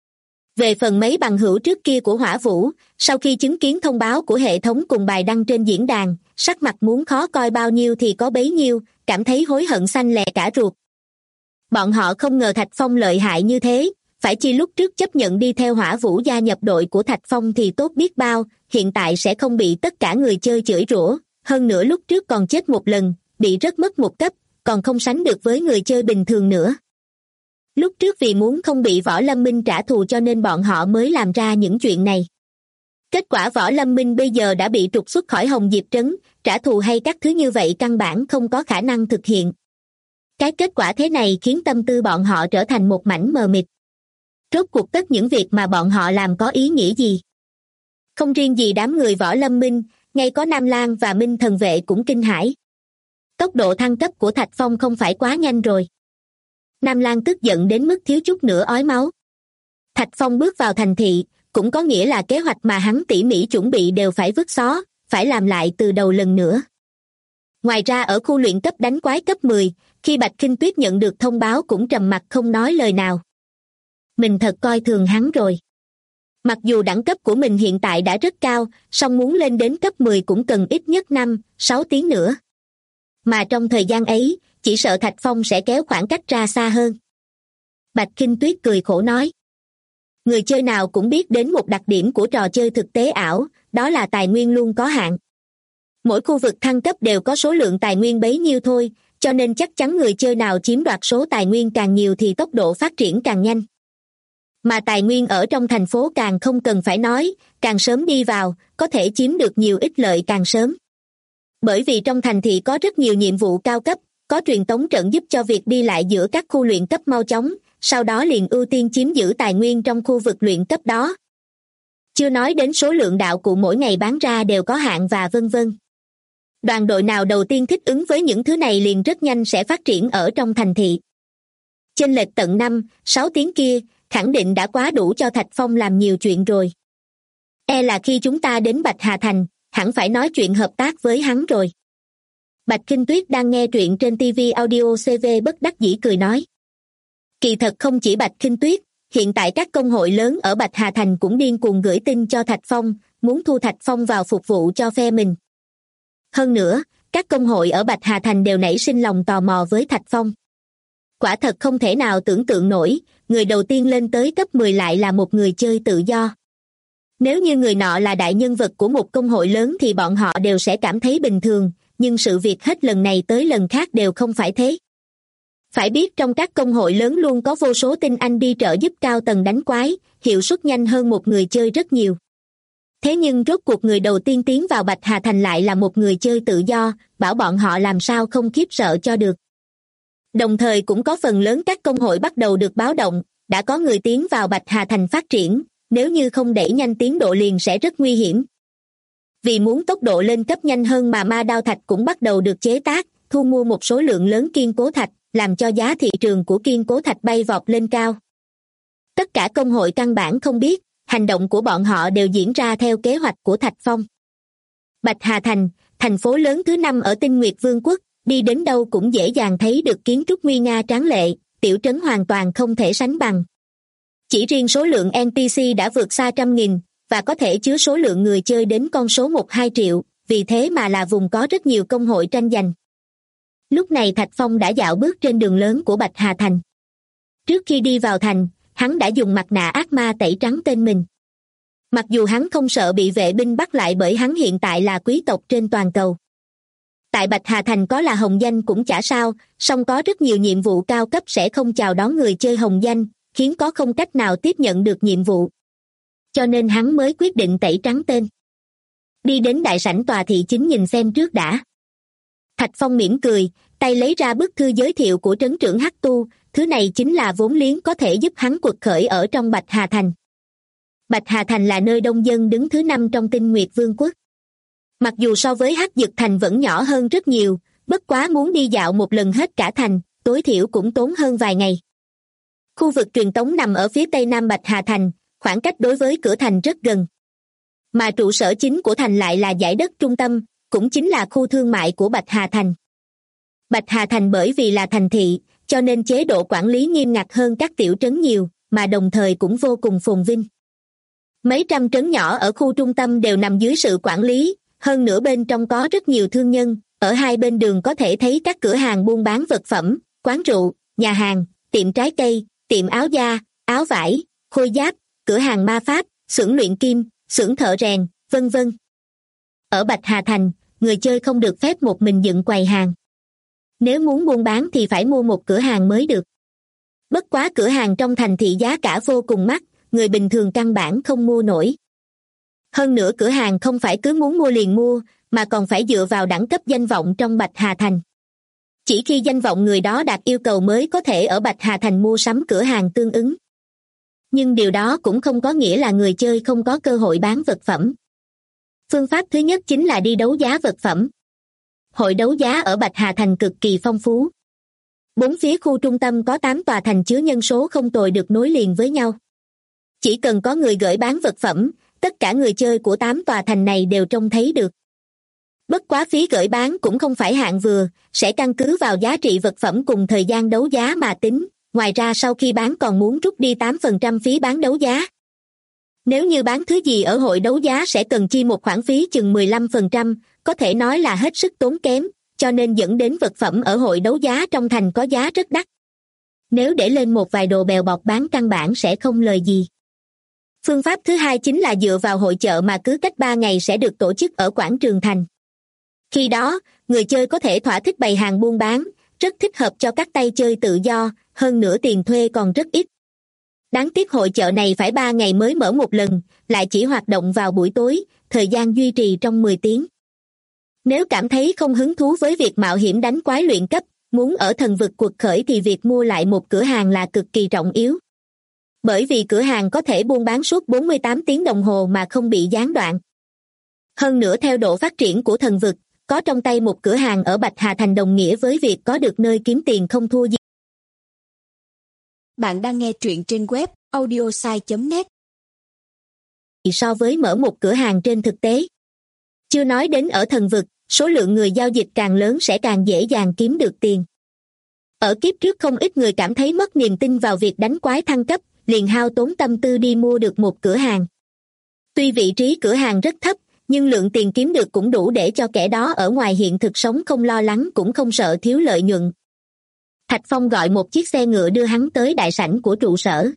Về phần mấy bằng hữu trước kia của Hỏa Vũ, sau khi chứng kiến thông báo của hệ thống cùng bài đăng trên diễn đàn, sắc mặt muốn khó coi bao nhiêu thì có bấy nhiêu, cảm thấy hối hận xanh lè cả ruột. Bọn họ không ngờ Thạch Phong lợi hại như thế, phải chi lúc trước chấp nhận đi theo Hỏa Vũ gia nhập đội của Thạch Phong thì tốt biết bao, hiện tại sẽ không bị tất cả người chơi chửi rủa, hơn nữa lúc trước còn chết một lần, bị rất mất một cấp, còn không sánh được với người chơi bình thường nữa. Lúc trước vì muốn không bị Võ Lâm Minh trả thù cho nên bọn họ mới làm ra những chuyện này. Kết quả Võ Lâm Minh bây giờ đã bị trục xuất khỏi Hồng Diệp Trấn, trả thù hay các thứ như vậy căn bản không có khả năng thực hiện. Cái kết quả thế này khiến tâm tư bọn họ trở thành một mảnh mờ mịt. Rốt cuộc tất những việc mà bọn họ làm có ý nghĩa gì? Không riêng gì đám người Võ Lâm Minh, ngay có Nam Lang và Minh Thần Vệ cũng kinh hãi. Tốc độ thăng cấp của Thạch Phong không phải quá nhanh rồi. Nam Lang tức giận đến mức thiếu chút nữa ói máu. Thạch Phong bước vào thành thị, cũng có nghĩa là kế hoạch mà hắn tỉ mỉ chuẩn bị đều phải vứt xó, phải làm lại từ đầu lần nữa. Ngoài ra ở khu luyện cấp đánh quái cấp 10, khi Bạch Khinh Tuyết nhận được thông báo cũng trầm mặc không nói lời nào. Mình thật coi thường hắn rồi. Mặc dù đẳng cấp của mình hiện tại đã rất cao, song muốn lên đến cấp 10 cũng cần ít nhất 5-6 tiếng nữa. Mà trong thời gian ấy, chỉ sợ Thạch Phong sẽ kéo khoảng cách ra xa hơn. Bạch Khinh Tuyết cười khổ nói. Người chơi nào cũng biết đến một đặc điểm của trò chơi thực tế ảo, đó là tài nguyên luôn có hạn. Mỗi khu vực thăng cấp đều có số lượng tài nguyên bấy nhiêu thôi, cho nên chắc chắn người chơi nào chiếm đoạt số tài nguyên càng nhiều thì tốc độ phát triển càng nhanh. Mà tài nguyên ở trong thành phố càng không cần phải nói, càng sớm đi vào, có thể chiếm được nhiều ích lợi càng sớm. Bởi vì trong thành thị có rất nhiều nhiệm vụ cao cấp, có truyền tống trận giúp cho việc đi lại giữa các khu luyện cấp mau chóng, sau đó liền ưu tiên chiếm giữ tài nguyên trong khu vực luyện cấp đó. Chưa nói đến số lượng đạo cụ mỗi ngày bán ra đều có hạn và vân vân. Đoàn đội nào đầu tiên thích ứng với những thứ này liền rất nhanh sẽ phát triển ở trong thành thị. Chênh lệch tận 5-6 tiếng kia, khẳng định đã quá đủ cho Thạch Phong làm nhiều chuyện rồi. E là khi chúng ta đến Bạch Hà Thành, hẳn phải nói chuyện hợp tác với hắn rồi. Bạch Kinh Tuyết đang nghe truyện trên TV Audio CV bất đắc dĩ cười nói. Kỳ thật không chỉ Bạch Kinh Tuyết, hiện tại các công hội lớn ở Bạch Hà Thành cũng điên cuồng gửi tin cho Thạch Phong, muốn thu Thạch Phong vào phục vụ cho phe mình. Hơn nữa, các công hội ở Bạch Hà Thành đều nảy sinh lòng tò mò với Thạch Phong. Quả thật không thể nào tưởng tượng nổi, người đầu tiên lên tới cấp 10 lại là một người chơi tự do. Nếu như người nọ là đại nhân vật của một công hội lớn thì bọn họ đều sẽ cảm thấy bình thường, nhưng sự việc hết lần này tới lần khác đều không phải thế. Phải biết trong các công hội lớn luôn có vô số tinh anh đi trợ giúp cao tầng đánh quái, hiệu suất nhanh hơn một người chơi rất nhiều. Thế nhưng rốt cuộc người đầu tiên tiến vào Bạch Hà Thành lại là một người chơi tự do, bảo bọn họ làm sao không khiếp sợ cho được. Đồng thời cũng có phần lớn các công hội bắt đầu được báo động, đã có người tiến vào Bạch Hà Thành phát triển, nếu như không đẩy nhanh tiến độ liền sẽ rất nguy hiểm. Vì muốn tốc độ lên cấp nhanh hơn mà ma đao thạch cũng bắt đầu được chế tác, thu mua một số lượng lớn kiên cố thạch, làm cho giá thị trường của kiên cố thạch bay vọt lên cao. Tất cả công hội căn bản không biết, hành động của bọn họ đều diễn ra theo kế hoạch của Thạch Phong. Bạch Hà Thành, thành phố lớn thứ 5 ở Tinh Nguyệt Vương quốc, đi đến đâu cũng dễ dàng thấy được kiến trúc nguy nga tráng lệ, tiểu trấn hoàn toàn không thể sánh bằng. Chỉ riêng số lượng NPC đã vượt xa 100.000, và có thể chứa số lượng người chơi đến con số 1-2 triệu, vì thế mà là vùng có rất nhiều công hội tranh giành. Lúc này Thạch Phong đã dạo bước trên đường lớn của Bạch Hà Thành. Trước khi đi vào thành, hắn đã dùng mặt nạ ác ma tẩy trắng tên mình. Mặc dù hắn không sợ bị vệ binh bắt lại bởi hắn hiện tại là quý tộc trên toàn cầu. Tại Bạch Hà Thành có là hồng danh cũng chả sao, song có rất nhiều nhiệm vụ cao cấp sẽ không chào đón người chơi hồng danh, khiến có không cách nào tiếp nhận được nhiệm vụ. Cho nên hắn mới quyết định tẩy trắng tên. Đi đến đại sảnh tòa thị chính nhìn xem trước đã. Thạch Phong mỉm cười, tay lấy ra bức thư giới thiệu của trấn trưởng Hắc Tu, thứ này chính là vốn liếng có thể giúp hắn quật khởi ở trong Bạch Hà Thành. Bạch Hà Thành là nơi đông dân đứng thứ 5 trong Tinh Nguyệt Vương quốc. Mặc dù so với Hắc Dực Thành vẫn nhỏ hơn rất nhiều, bất quá muốn đi dạo một lần hết cả thành, tối thiểu cũng tốn hơn vài ngày. Khu vực truyền tống nằm ở phía tây nam Bạch Hà Thành, khoảng cách đối với cửa thành rất gần. Mà trụ sở chính của thành lại là dải đất trung tâm, cũng chính là khu thương mại của Bạch Hà Thành. Bạch Hà Thành bởi vì là thành thị, cho nên chế độ quản lý nghiêm ngặt hơn các tiểu trấn nhiều, mà đồng thời cũng vô cùng phồn vinh. Mấy trăm trấn nhỏ ở khu trung tâm đều nằm dưới sự quản lý, hơn nữa bên trong có rất nhiều thương nhân, ở hai bên đường có thể thấy các cửa hàng buôn bán vật phẩm, quán rượu, nhà hàng, tiệm trái cây, tiệm áo da, áo vải, khôi giáp, cửa hàng ma pháp, xưởng luyện kim, xưởng thợ rèn, vân vân. Ở Bạch Hà Thành, người chơi không được phép một mình dựng quầy hàng. Nếu muốn buôn bán thì phải mua một cửa hàng mới được. Bất quá cửa hàng trong thành thị giá cả vô cùng mắc, người bình thường căn bản không mua nổi. Hơn nữa cửa hàng không phải cứ muốn mua liền mua, mà còn phải dựa vào đẳng cấp danh vọng trong Bạch Hà Thành. Chỉ khi danh vọng người đó đạt yêu cầu mới có thể ở Bạch Hà Thành mua sắm cửa hàng tương ứng. Nhưng điều đó cũng không có nghĩa là người chơi không có cơ hội bán vật phẩm. Phương pháp thứ nhất chính là đi đấu giá vật phẩm. Hội đấu giá ở Bạch Hà Thành cực kỳ phong phú. Bốn phía khu trung tâm có 8 tòa thành chứa nhân số không tồi được nối liền với nhau. Chỉ cần có người gửi bán vật phẩm, tất cả người chơi của 8 tòa thành này đều trông thấy được. Bất quá phí gửi bán cũng không phải hạng vừa, sẽ căn cứ vào giá trị vật phẩm cùng thời gian đấu giá mà tính, ngoài ra sau khi bán còn muốn rút đi 8% phí bán đấu giá. Nếu như bán thứ gì ở hội đấu giá sẽ cần chi một khoản phí chừng 15%, có thể nói là hết sức tốn kém, cho nên dẫn đến vật phẩm ở hội đấu giá trong thành có giá rất đắt. Nếu để lên một vài đồ bèo bọt bán căn bản sẽ không lời gì. Phương pháp thứ hai chính là dựa vào hội chợ mà cứ cách 3 ngày sẽ được tổ chức ở quảng trường thành. Khi đó, người chơi có thể thỏa thích bày hàng buôn bán, rất thích hợp cho các tay chơi tự do, hơn nữa tiền thuê còn rất ít. Đáng tiếc hội chợ này phải 3 ngày mới mở một lần, lại chỉ hoạt động vào buổi tối, thời gian duy trì trong 10 tiếng. Nếu cảm thấy không hứng thú với việc mạo hiểm đánh quái luyện cấp, muốn ở thần vực quật khởi thì việc mua lại một cửa hàng là cực kỳ trọng yếu. Bởi vì cửa hàng có thể buôn bán suốt 48 tiếng đồng hồ mà không bị gián đoạn. Hơn nữa theo độ phát triển của thần vực, có trong tay một cửa hàng ở Bạch Hà Thành đồng nghĩa với việc có được nơi kiếm tiền không thua gì. Bạn đang nghe truyện trên web audiosai.net. So với mở một cửa hàng trên thực tế. Chưa nói đến ở thần vực, số lượng người giao dịch càng lớn sẽ càng dễ dàng kiếm được tiền. Ở kiếp trước không ít người cảm thấy mất niềm tin vào việc đánh quái thăng cấp, liền hao tốn tâm tư đi mua được một cửa hàng. Tuy vị trí cửa hàng rất thấp, nhưng lượng tiền kiếm được cũng đủ để cho kẻ đó ở ngoài hiện thực sống không lo lắng cũng không sợ thiếu lợi nhuận. Thạch Phong gọi một chiếc xe ngựa đưa hắn tới đại sảnh của trụ sở.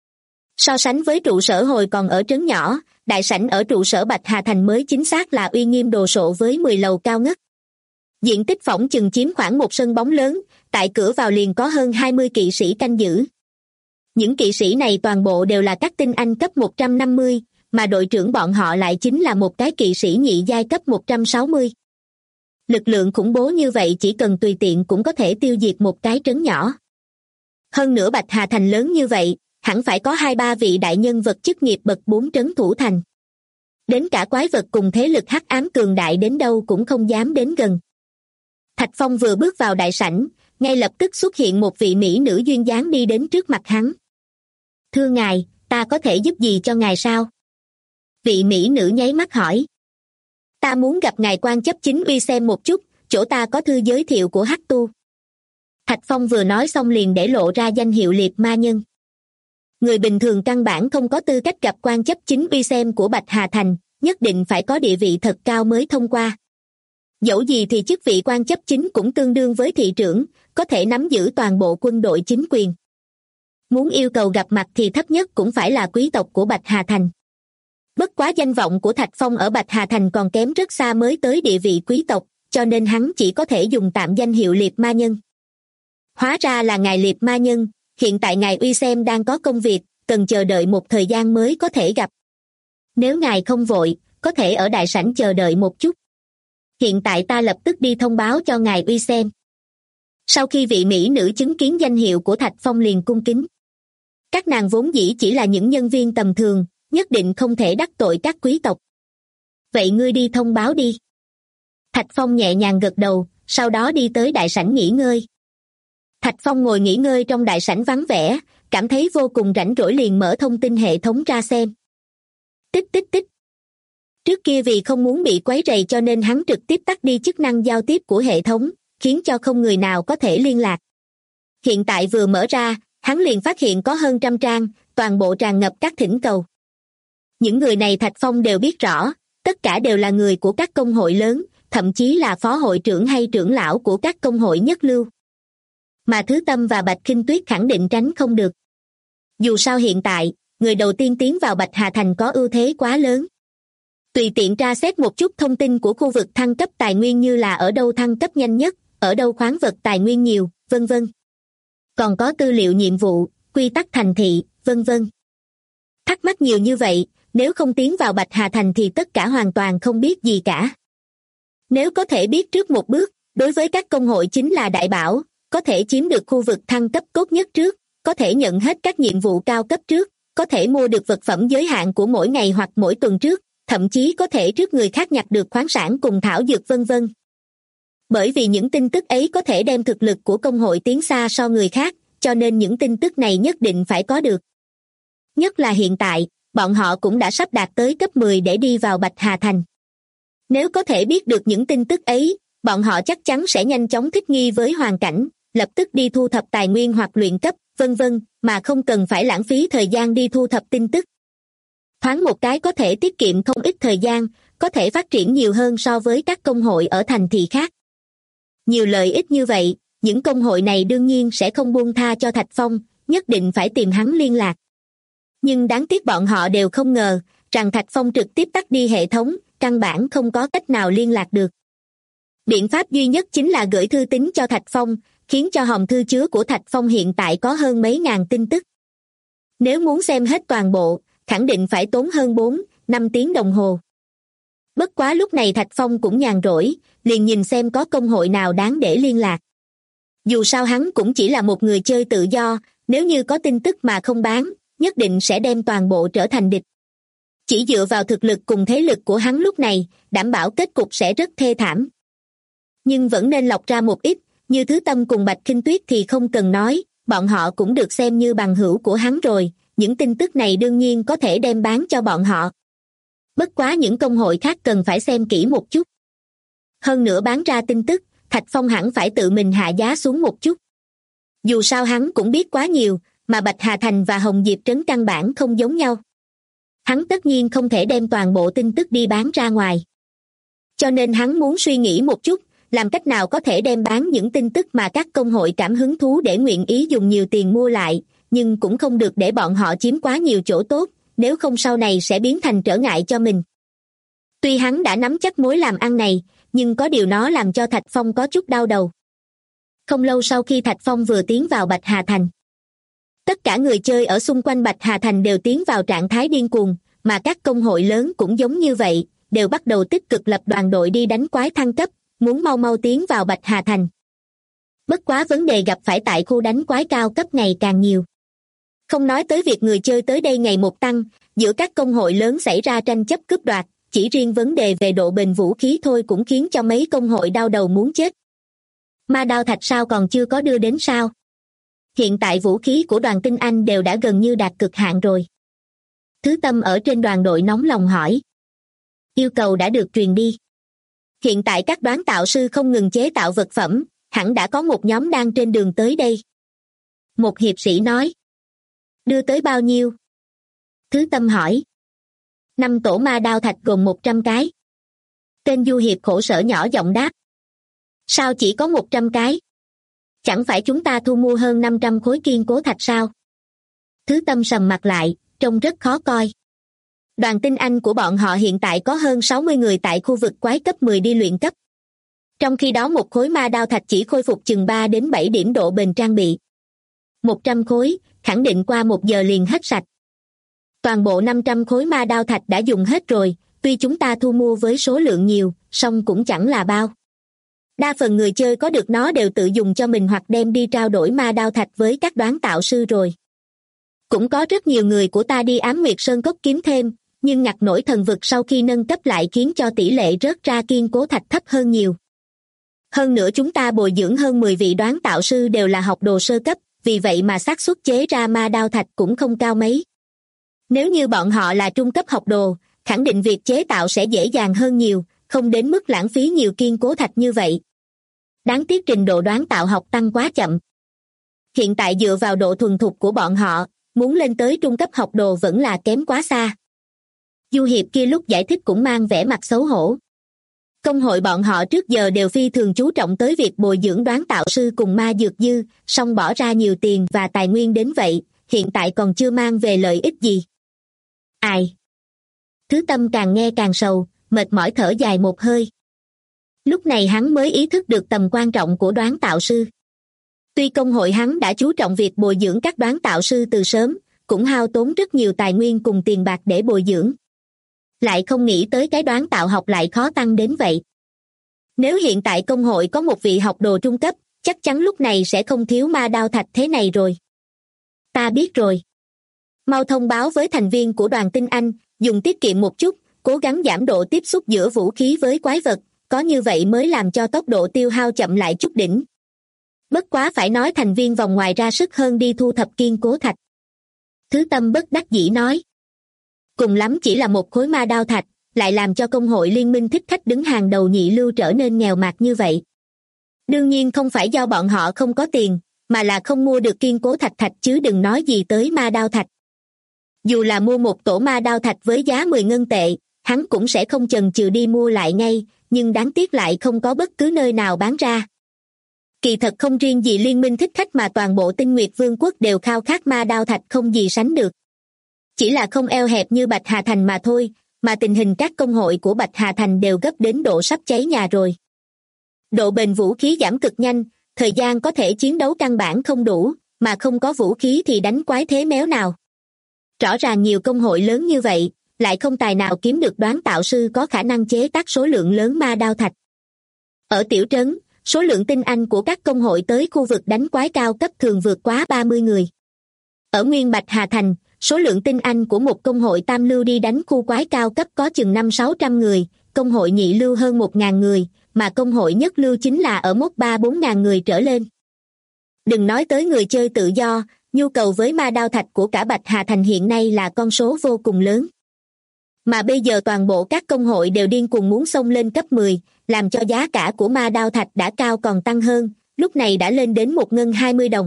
So sánh với trụ sở hồi còn ở trấn nhỏ, đại sảnh ở trụ sở Bạch Hà Thành mới chính xác là uy nghiêm đồ sộ với 10 lầu cao ngất. Diện tích phỏng chừng chiếm khoảng một sân bóng lớn, tại cửa vào liền có hơn 20 kỵ sĩ canh giữ. Những kỵ sĩ này toàn bộ đều là các tinh anh cấp 150, mà đội trưởng bọn họ lại chính là một cái kỵ sĩ nhị giai cấp 160. Lực lượng khủng bố như vậy chỉ cần tùy tiện cũng có thể tiêu diệt một cái trấn nhỏ. Hơn nữa Bạch Hà Thành lớn như vậy, hẳn phải có 2-3 vị đại nhân vật chức nghiệp bậc 4 trấn thủ thành. Đến cả quái vật cùng thế lực hắc ám cường đại đến đâu cũng không dám đến gần. Thạch Phong vừa bước vào đại sảnh, ngay lập tức xuất hiện một vị mỹ nữ duyên dáng đi đến trước mặt hắn. Thưa ngài, ta có thể giúp gì cho ngài sao? Vị mỹ nữ nháy mắt hỏi. Ta muốn gặp ngài quan chấp chính uy xem một chút, chỗ ta có thư giới thiệu của hắc tu. Thạch Phong vừa nói xong liền để lộ ra danh hiệu liệt ma nhân. Người bình thường căn bản không có tư cách gặp quan chấp chính uy xem của Bạch Hà Thành, nhất định phải có địa vị thật cao mới thông qua. Dẫu gì thì chức vị quan chấp chính cũng tương đương với thị trưởng, có thể nắm giữ toàn bộ quân đội chính quyền. Muốn yêu cầu gặp mặt thì thấp nhất cũng phải là quý tộc của Bạch Hà Thành. Bất quá danh vọng của Thạch Phong ở Bạch Hà Thành còn kém rất xa mới tới địa vị quý tộc, cho nên hắn chỉ có thể dùng tạm danh hiệu liệt ma nhân. Hóa ra là ngài liệt ma nhân, hiện tại ngài uy xem đang có công việc, cần chờ đợi một thời gian mới có thể gặp. Nếu ngài không vội, có thể ở đại sảnh chờ đợi một chút. Hiện tại ta lập tức đi thông báo cho ngài uy xem. Sau khi vị mỹ nữ chứng kiến danh hiệu của Thạch Phong liền cung kính. Các nàng vốn dĩ chỉ là những nhân viên tầm thường, nhất định không thể đắc tội các quý tộc. Vậy ngươi đi thông báo đi. Thạch Phong nhẹ nhàng gật đầu, sau đó đi tới đại sảnh nghỉ ngơi. Thạch Phong ngồi nghỉ ngơi trong đại sảnh vắng vẻ, cảm thấy vô cùng rảnh rỗi liền mở thông tin hệ thống ra xem. Tích tích tích. Trước kia vì không muốn bị quấy rầy cho nên hắn trực tiếp tắt đi chức năng giao tiếp của hệ thống, khiến cho không người nào có thể liên lạc. Hiện tại vừa mở ra, hắn liền phát hiện có hơn 100 trang, toàn bộ tràn ngập các thỉnh cầu. Những người này Thạch Phong đều biết rõ, tất cả đều là người của các công hội lớn, thậm chí là phó hội trưởng hay trưởng lão của các công hội nhất lưu. Mà Thứ Tâm và Bạch Khinh Tuyết khẳng định tránh không được. Dù sao hiện tại, người đầu tiên tiến vào Bạch Hà Thành có ưu thế quá lớn. Tùy tiện tra xét một chút thông tin của khu vực thăng cấp tài nguyên như là ở đâu thăng cấp nhanh nhất, ở đâu khoáng vật tài nguyên nhiều, vân vân. Còn có tư liệu nhiệm vụ, quy tắc thành thị, vân vân. Thắc mắc nhiều như vậy, nếu không tiến vào Bạch Hà Thành thì tất cả hoàn toàn không biết gì cả. Nếu có thể biết trước một bước, đối với các công hội chính là đại bảo, có thể chiếm được khu vực thăng cấp tốt nhất trước, có thể nhận hết các nhiệm vụ cao cấp trước, có thể mua được vật phẩm giới hạn của mỗi ngày hoặc mỗi tuần trước, thậm chí có thể trước người khác nhặt được khoáng sản cùng thảo dược vân vân. Bởi vì những tin tức ấy có thể đem thực lực của công hội tiến xa so người khác, cho nên những tin tức này nhất định phải có được. Nhất là hiện tại, bọn họ cũng đã sắp đạt tới cấp 10 để đi vào Bạch Hà Thành. Nếu có thể biết được những tin tức ấy, bọn họ chắc chắn sẽ nhanh chóng thích nghi với hoàn cảnh, lập tức đi thu thập tài nguyên hoặc luyện cấp, vân vân, mà không cần phải lãng phí thời gian đi thu thập tin tức. Thoáng một cái có thể tiết kiệm không ít thời gian, có thể phát triển nhiều hơn so với các công hội ở thành thị khác. Nhiều lợi ích như vậy, những công hội này đương nhiên sẽ không buông tha cho Thạch Phong, nhất định phải tìm hắn liên lạc. Nhưng đáng tiếc bọn họ đều không ngờ rằng Thạch Phong trực tiếp tắt đi hệ thống, căn bản không có cách nào liên lạc được. Biện pháp duy nhất chính là gửi thư tín cho Thạch Phong, khiến cho hòm thư chứa của Thạch Phong hiện tại có hơn mấy ngàn tin tức. Nếu muốn xem hết toàn bộ, khẳng định phải tốn hơn 4-5 tiếng đồng hồ. Bất quá lúc này Thạch Phong cũng nhàn rỗi, liền nhìn xem có công hội nào đáng để liên lạc. Dù sao hắn cũng chỉ là một người chơi tự do, nếu như có tin tức mà không bán, nhất định sẽ đem toàn bộ trở thành địch. Chỉ dựa vào thực lực cùng thế lực của hắn lúc này, đảm bảo kết cục sẽ rất thê thảm. Nhưng vẫn nên lọc ra một ít, như Thứ Tâm cùng Bạch Khinh Tuyết thì không cần nói, bọn họ cũng được xem như bằng hữu của hắn rồi, những tin tức này đương nhiên có thể đem bán cho bọn họ. Bất quá những công hội khác cần phải xem kỹ một chút. Hơn nữa bán ra tin tức, Thạch Phong hẳn phải tự mình hạ giá xuống một chút. Dù sao hắn cũng biết quá nhiều, mà Bạch Hà Thành và Hồng Diệp Trấn căn bản không giống nhau. Hắn tất nhiên không thể đem toàn bộ tin tức đi bán ra ngoài. Cho nên hắn muốn suy nghĩ một chút, làm cách nào có thể đem bán những tin tức mà các công hội cảm hứng thú để nguyện ý dùng nhiều tiền mua lại, nhưng cũng không được để bọn họ chiếm quá nhiều chỗ tốt, nếu không sau này sẽ biến thành trở ngại cho mình. Tuy hắn đã nắm chắc mối làm ăn này, nhưng có điều nó làm cho Thạch Phong có chút đau đầu. Không lâu sau khi Thạch Phong vừa tiến vào Bạch Hà Thành, tất cả người chơi ở xung quanh Bạch Hà Thành đều tiến vào trạng thái điên cuồng, mà các công hội lớn cũng giống như vậy, đều bắt đầu tích cực lập đoàn đội đi đánh quái thăng cấp, muốn mau mau tiến vào Bạch Hà Thành. Bất quá vấn đề gặp phải tại khu đánh quái cao cấp ngày càng nhiều. Không nói tới việc người chơi tới đây ngày một tăng, giữa các công hội lớn xảy ra tranh chấp cướp đoạt, chỉ riêng vấn đề về độ bền vũ khí thôi cũng khiến cho mấy công hội đau đầu muốn chết. Ma đao thạch sao còn chưa có đưa đến sao? Hiện tại vũ khí của đoàn Tinh Anh đều đã gần như đạt cực hạn rồi. Thứ Tâm ở trên đoàn đội nóng lòng hỏi. Yêu cầu đã được truyền đi. Hiện tại các đoán tạo sư không ngừng chế tạo vật phẩm, hẳn đã có một nhóm đang trên đường tới đây. Một hiệp sĩ nói. Đưa tới bao nhiêu? Thứ Tâm hỏi. 5 tổ ma đao thạch gồm 100 cái. Tên du hiệp khổ sở nhỏ giọng đáp. Sao chỉ có 100 cái? Chẳng phải chúng ta thu mua hơn 500 khối kiên cố thạch sao? Thứ Tâm sầm mặt lại, trông rất khó coi. Đoàn Tinh Anh của bọn họ hiện tại có hơn 60 người tại khu vực quái cấp 10 đi luyện cấp. Trong khi đó một khối ma đao thạch chỉ khôi phục chừng 3 đến 7 điểm độ bền trang bị. 100 khối, khẳng định qua 1 giờ liền hết sạch. Toàn bộ 500 khối ma đao thạch đã dùng hết rồi, tuy chúng ta thu mua với số lượng nhiều, song cũng chẳng là bao. Đa phần người chơi có được nó đều tự dùng cho mình hoặc đem đi trao đổi ma đao thạch với các đoán tạo sư rồi. Cũng có rất nhiều người của ta đi Ám Nguyệt Sơn Cốc kiếm thêm, nhưng ngặt nổi thần vực sau khi nâng cấp lại khiến cho tỷ lệ rớt ra kiên cố thạch thấp hơn nhiều. Hơn nữa chúng ta bồi dưỡng hơn 10 vị đoán tạo sư đều là học đồ sơ cấp, vì vậy mà xác suất chế ra ma đao thạch cũng không cao mấy. Nếu như bọn họ là trung cấp học đồ, khẳng định việc chế tạo sẽ dễ dàng hơn nhiều, không đến mức lãng phí nhiều kiên cố thạch như vậy. Đáng tiếc trình độ đoán tạo học tăng quá chậm. Hiện tại dựa vào độ thuần thục của bọn họ, muốn lên tới trung cấp học đồ vẫn là kém quá xa. Du hiệp kia lúc giải thích cũng mang vẻ mặt xấu hổ. Công hội bọn họ trước giờ đều phi thường chú trọng tới việc bồi dưỡng đoán tạo sư cùng ma dược dư, song bỏ ra nhiều tiền và tài nguyên đến vậy, hiện tại còn chưa mang về lợi ích gì. Ai? Thứ Tâm càng nghe càng sầu, mệt mỏi thở dài một hơi. Lúc này hắn mới ý thức được tầm quan trọng của đoán tạo sư. Tuy công hội hắn đã chú trọng việc bồi dưỡng các đoán tạo sư từ sớm, cũng hao tốn rất nhiều tài nguyên cùng tiền bạc để bồi dưỡng. Lại không nghĩ tới cái đoán tạo học lại khó tăng đến vậy. Nếu hiện tại công hội có một vị học đồ trung cấp, chắc chắn lúc này sẽ không thiếu ma đao thạch thế này rồi. Ta biết rồi. Mau thông báo với thành viên của đoàn Tinh Anh, dùng tiết kiệm một chút, cố gắng giảm độ tiếp xúc giữa vũ khí với quái vật, có như vậy mới làm cho tốc độ tiêu hao chậm lại chút đỉnh. Bất quá phải nói thành viên vòng ngoài ra sức hơn đi thu thập kiên cố thạch. Thứ Tâm bất đắc dĩ nói. Cùng lắm chỉ là một khối ma đao thạch, lại làm cho công hội liên minh thích khách đứng hàng đầu nhị lưu trở nên nghèo mạt như vậy. Đương nhiên không phải do bọn họ không có tiền, mà là không mua được kiên cố thạch chứ đừng nói gì tới ma đao thạch. Dù là mua một tổ ma đao thạch với giá 10 ngân tệ, hắn cũng sẽ không chần chừ đi mua lại ngay, nhưng đáng tiếc lại không có bất cứ nơi nào bán ra. Kỳ thật không riêng gì liên minh thích khách mà toàn bộ Tinh Nguyệt Vương quốc đều khao khát ma đao thạch không gì sánh được. Chỉ là không eo hẹp như Bạch Hà Thành mà thôi, mà tình hình các công hội của Bạch Hà Thành đều gấp đến độ sắp cháy nhà rồi. Độ bền vũ khí giảm cực nhanh, thời gian có thể chiến đấu căn bản không đủ, mà không có vũ khí thì đánh quái thế méo nào. Rõ ràng nhiều công hội lớn như vậy, lại không tài nào kiếm được đoán tạo sư có khả năng chế tác số lượng lớn ma đao thạch. Ở tiểu trấn, số lượng tinh anh của các công hội tới khu vực đánh quái cao cấp thường vượt quá 30 người. Ở nguyên Bạch Hà Thành, số lượng tinh anh của một công hội tam lưu đi đánh khu quái cao cấp có chừng 500-600 người, công hội nhị lưu hơn 1.000 người, mà công hội nhất lưu chính là ở mốc 3-4 ngàn người trở lên. Đừng nói tới người chơi tự do, nhu cầu với ma đao thạch của cả Bạch Hà Thành hiện nay là con số vô cùng lớn. Mà bây giờ toàn bộ các công hội đều điên cuồng muốn xông lên cấp 10, làm cho giá cả của ma đao thạch đã cao còn tăng hơn, lúc này đã lên đến 1 ngân 20 đồng.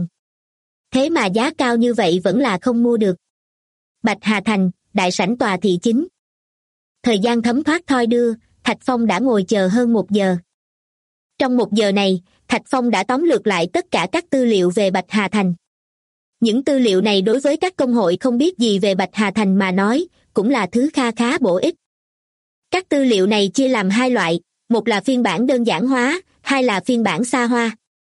Thế mà giá cao như vậy vẫn là không mua được. Bạch Hà Thành, đại sảnh tòa thị chính. Thời gian thấm thoát thoi đưa, Thạch Phong đã ngồi chờ hơn 1 giờ. Trong 1 giờ này, Thạch Phong đã tóm lược lại tất cả các tư liệu về Bạch Hà Thành. Những tư liệu này đối với các công hội không biết gì về Bạch Hà Thành mà nói, cũng là thứ khá bổ ích. Các tư liệu này chia làm 2 loại, một là phiên bản đơn giản hóa, 2 là phiên bản xa hoa.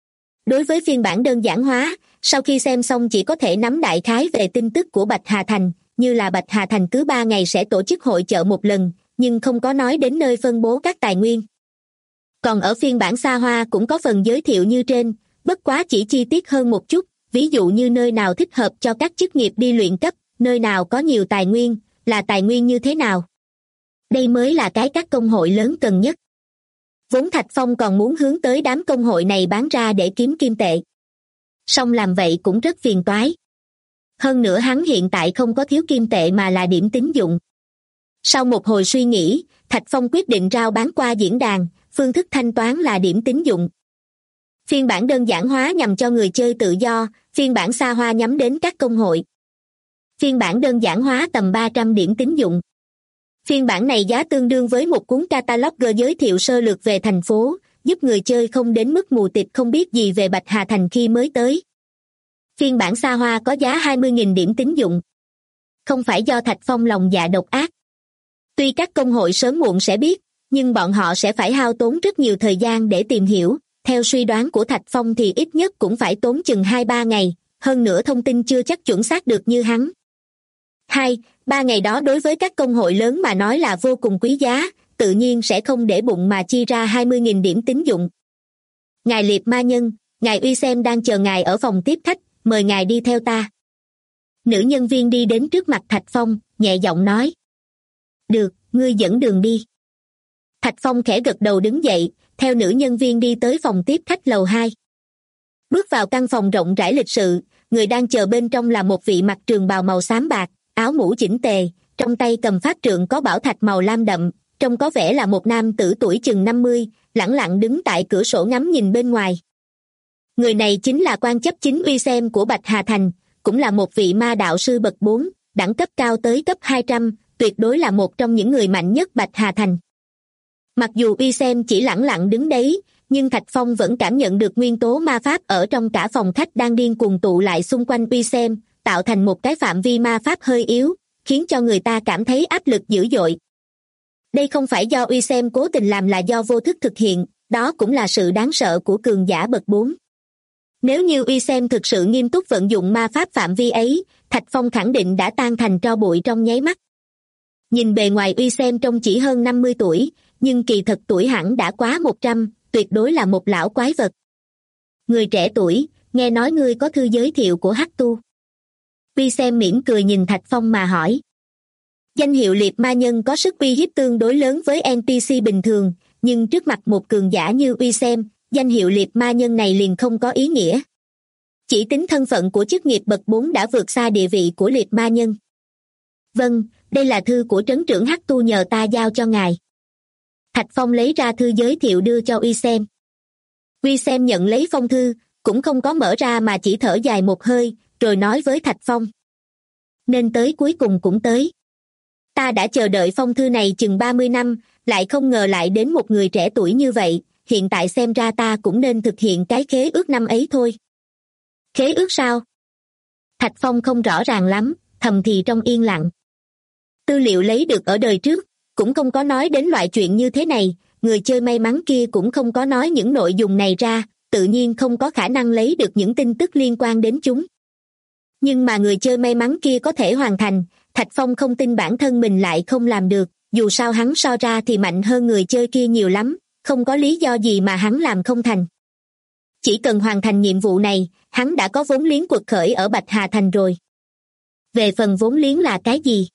Đối với phiên bản đơn giản hóa, sau khi xem xong chỉ có thể nắm đại khái về tin tức của Bạch Hà Thành, như là Bạch Hà Thành cứ 3 ngày sẽ tổ chức hội chợ một lần, nhưng không có nói đến nơi phân bố các tài nguyên. Còn ở phiên bản xa hoa cũng có phần giới thiệu như trên, bất quá chỉ chi tiết hơn một chút, ví dụ như nơi nào thích hợp cho các chức nghiệp đi luyện cấp, nơi nào có nhiều tài nguyên, là tài nguyên như thế nào. Đây mới là cái các công hội lớn cần nhất. Vốn Thạch Phong còn muốn hướng tới đám công hội này bán ra để kiếm kim tệ. Song làm vậy cũng rất phiền toái. Hơn nữa hắn hiện tại không có thiếu kim tệ mà là điểm tín dụng. Sau một hồi suy nghĩ, Thạch Phong quyết định rao bán qua diễn đàn, phương thức thanh toán là điểm tín dụng. Phiên bản đơn giản hóa nhằm cho người chơi tự do, phiên bản xa hoa nhắm đến các công hội. Phiên bản đơn giản hóa tầm 300 điểm tín dụng. Phiên bản này giá tương đương với một cuốn catalog giới thiệu sơ lược về thành phố, giúp người chơi không đến mức mù tịt không biết gì về Bạch Hà Thành khi mới tới. Phiên bản xa hoa có giá 20.000 điểm tín dụng. Không phải do Thạch Phong lòng dạ độc ác. Tuy các công hội sớm muộn sẽ biết, nhưng bọn họ sẽ phải hao tốn rất nhiều thời gian để tìm hiểu. Theo suy đoán của Thạch Phong thì ít nhất cũng phải tốn chừng 2-3 ngày, hơn nữa thông tin chưa chắc chuẩn xác được như hắn. 2-3 ngày đó đối với các công hội lớn mà nói là vô cùng quý giá, tự nhiên sẽ không để bụng mà chi ra 20.000 điểm tín dụng. Ngài Liệt Ma Nhân, ngài Uy Xem đang chờ ngài ở phòng tiếp khách, mời ngài đi theo ta. Nữ nhân viên đi đến trước mặt Thạch Phong, nhẹ giọng nói. Được, ngươi dẫn đường đi. Thạch Phong khẽ gật đầu đứng dậy, theo nữ nhân viên đi tới phòng tiếp khách lầu 2. Bước vào căn phòng rộng rãi lịch sự, người đang chờ bên trong là một vị mặc trường bào màu xám bạc, áo mũ chỉnh tề, trong tay cầm pháp trượng có bảo thạch màu lam đậm, trông có vẻ là một nam tử tuổi chừng 50, lẳng lặng đứng tại cửa sổ ngắm nhìn bên ngoài. Người này chính là quan chấp chính Uy Xem của Bạch Hà Thành, cũng là một vị ma đạo sư bậc 4, đẳng cấp cao tới cấp 200, tuyệt đối là một trong những người mạnh nhất Bạch Hà Thành. Mặc dù Uy Xem chỉ lẳng lặng đứng đấy, nhưng Thạch Phong vẫn cảm nhận được nguyên tố ma pháp ở trong cả phòng khách đang điên cuồng tụ lại xung quanh Uy Xem, tạo thành một cái phạm vi ma pháp hơi yếu, khiến cho người ta cảm thấy áp lực dữ dội. Đây không phải do Uy Xem cố tình làm, là do vô thức thực hiện, đó cũng là sự đáng sợ của cường giả bậc 4. Nếu như Uy Xem thực sự nghiêm túc vận dụng ma pháp phạm vi ấy, Thạch Phong khẳng định đã tan thành tro bụi trong nháy mắt. Nhìn bề ngoài Uy Xem trông chỉ hơn 50 tuổi, nhưng kỳ thật tuổi hẳn đã quá 100, tuyệt đối là một lão quái vật. Người trẻ tuổi, nghe nói ngươi có thư giới thiệu của Hắc Tu. Uy Xem mỉm cười nhìn Thạch Phong mà hỏi. Danh hiệu Liệt Ma Nhân có sức uy hiếp tương đối lớn với NPC bình thường, nhưng trước mặt một cường giả như Uy Xem, danh hiệu Liệt Ma Nhân này liền không có ý nghĩa. Chỉ tính thân phận của chức nghiệp bậc 4 đã vượt xa địa vị của Liệt Ma Nhân. Vâng, đây là thư của trấn trưởng Hắc Tu nhờ ta giao cho ngài. Thạch Phong lấy ra thư giới thiệu đưa cho Uy Xem. Uy Xem nhận lấy phong thư, cũng không có mở ra mà chỉ thở dài một hơi, rồi nói với Thạch Phong. Nên tới cuối cùng cũng tới. Ta đã chờ đợi phong thư này chừng 30 năm, lại không ngờ lại đến một người trẻ tuổi như vậy, hiện tại xem ra ta cũng nên thực hiện cái khế ước năm ấy thôi. Khế ước sao? Thạch Phong không rõ ràng lắm, thầm thì trong yên lặng. Tư liệu lấy được ở đời trước cũng không có nói đến loại chuyện như thế này, người chơi may mắn kia cũng không có nói những nội dung này ra, tự nhiên không có khả năng lấy được những tin tức liên quan đến chúng. Nhưng mà người chơi may mắn kia có thể hoàn thành, Thạch Phong không tin bản thân mình lại không làm được, dù sao hắn so ra thì mạnh hơn người chơi kia nhiều lắm, không có lý do gì mà hắn làm không thành. Chỉ cần hoàn thành nhiệm vụ này, hắn đã có vốn liếng quật khởi ở Bạch Hà Thành rồi. Về phần vốn liếng là cái gì?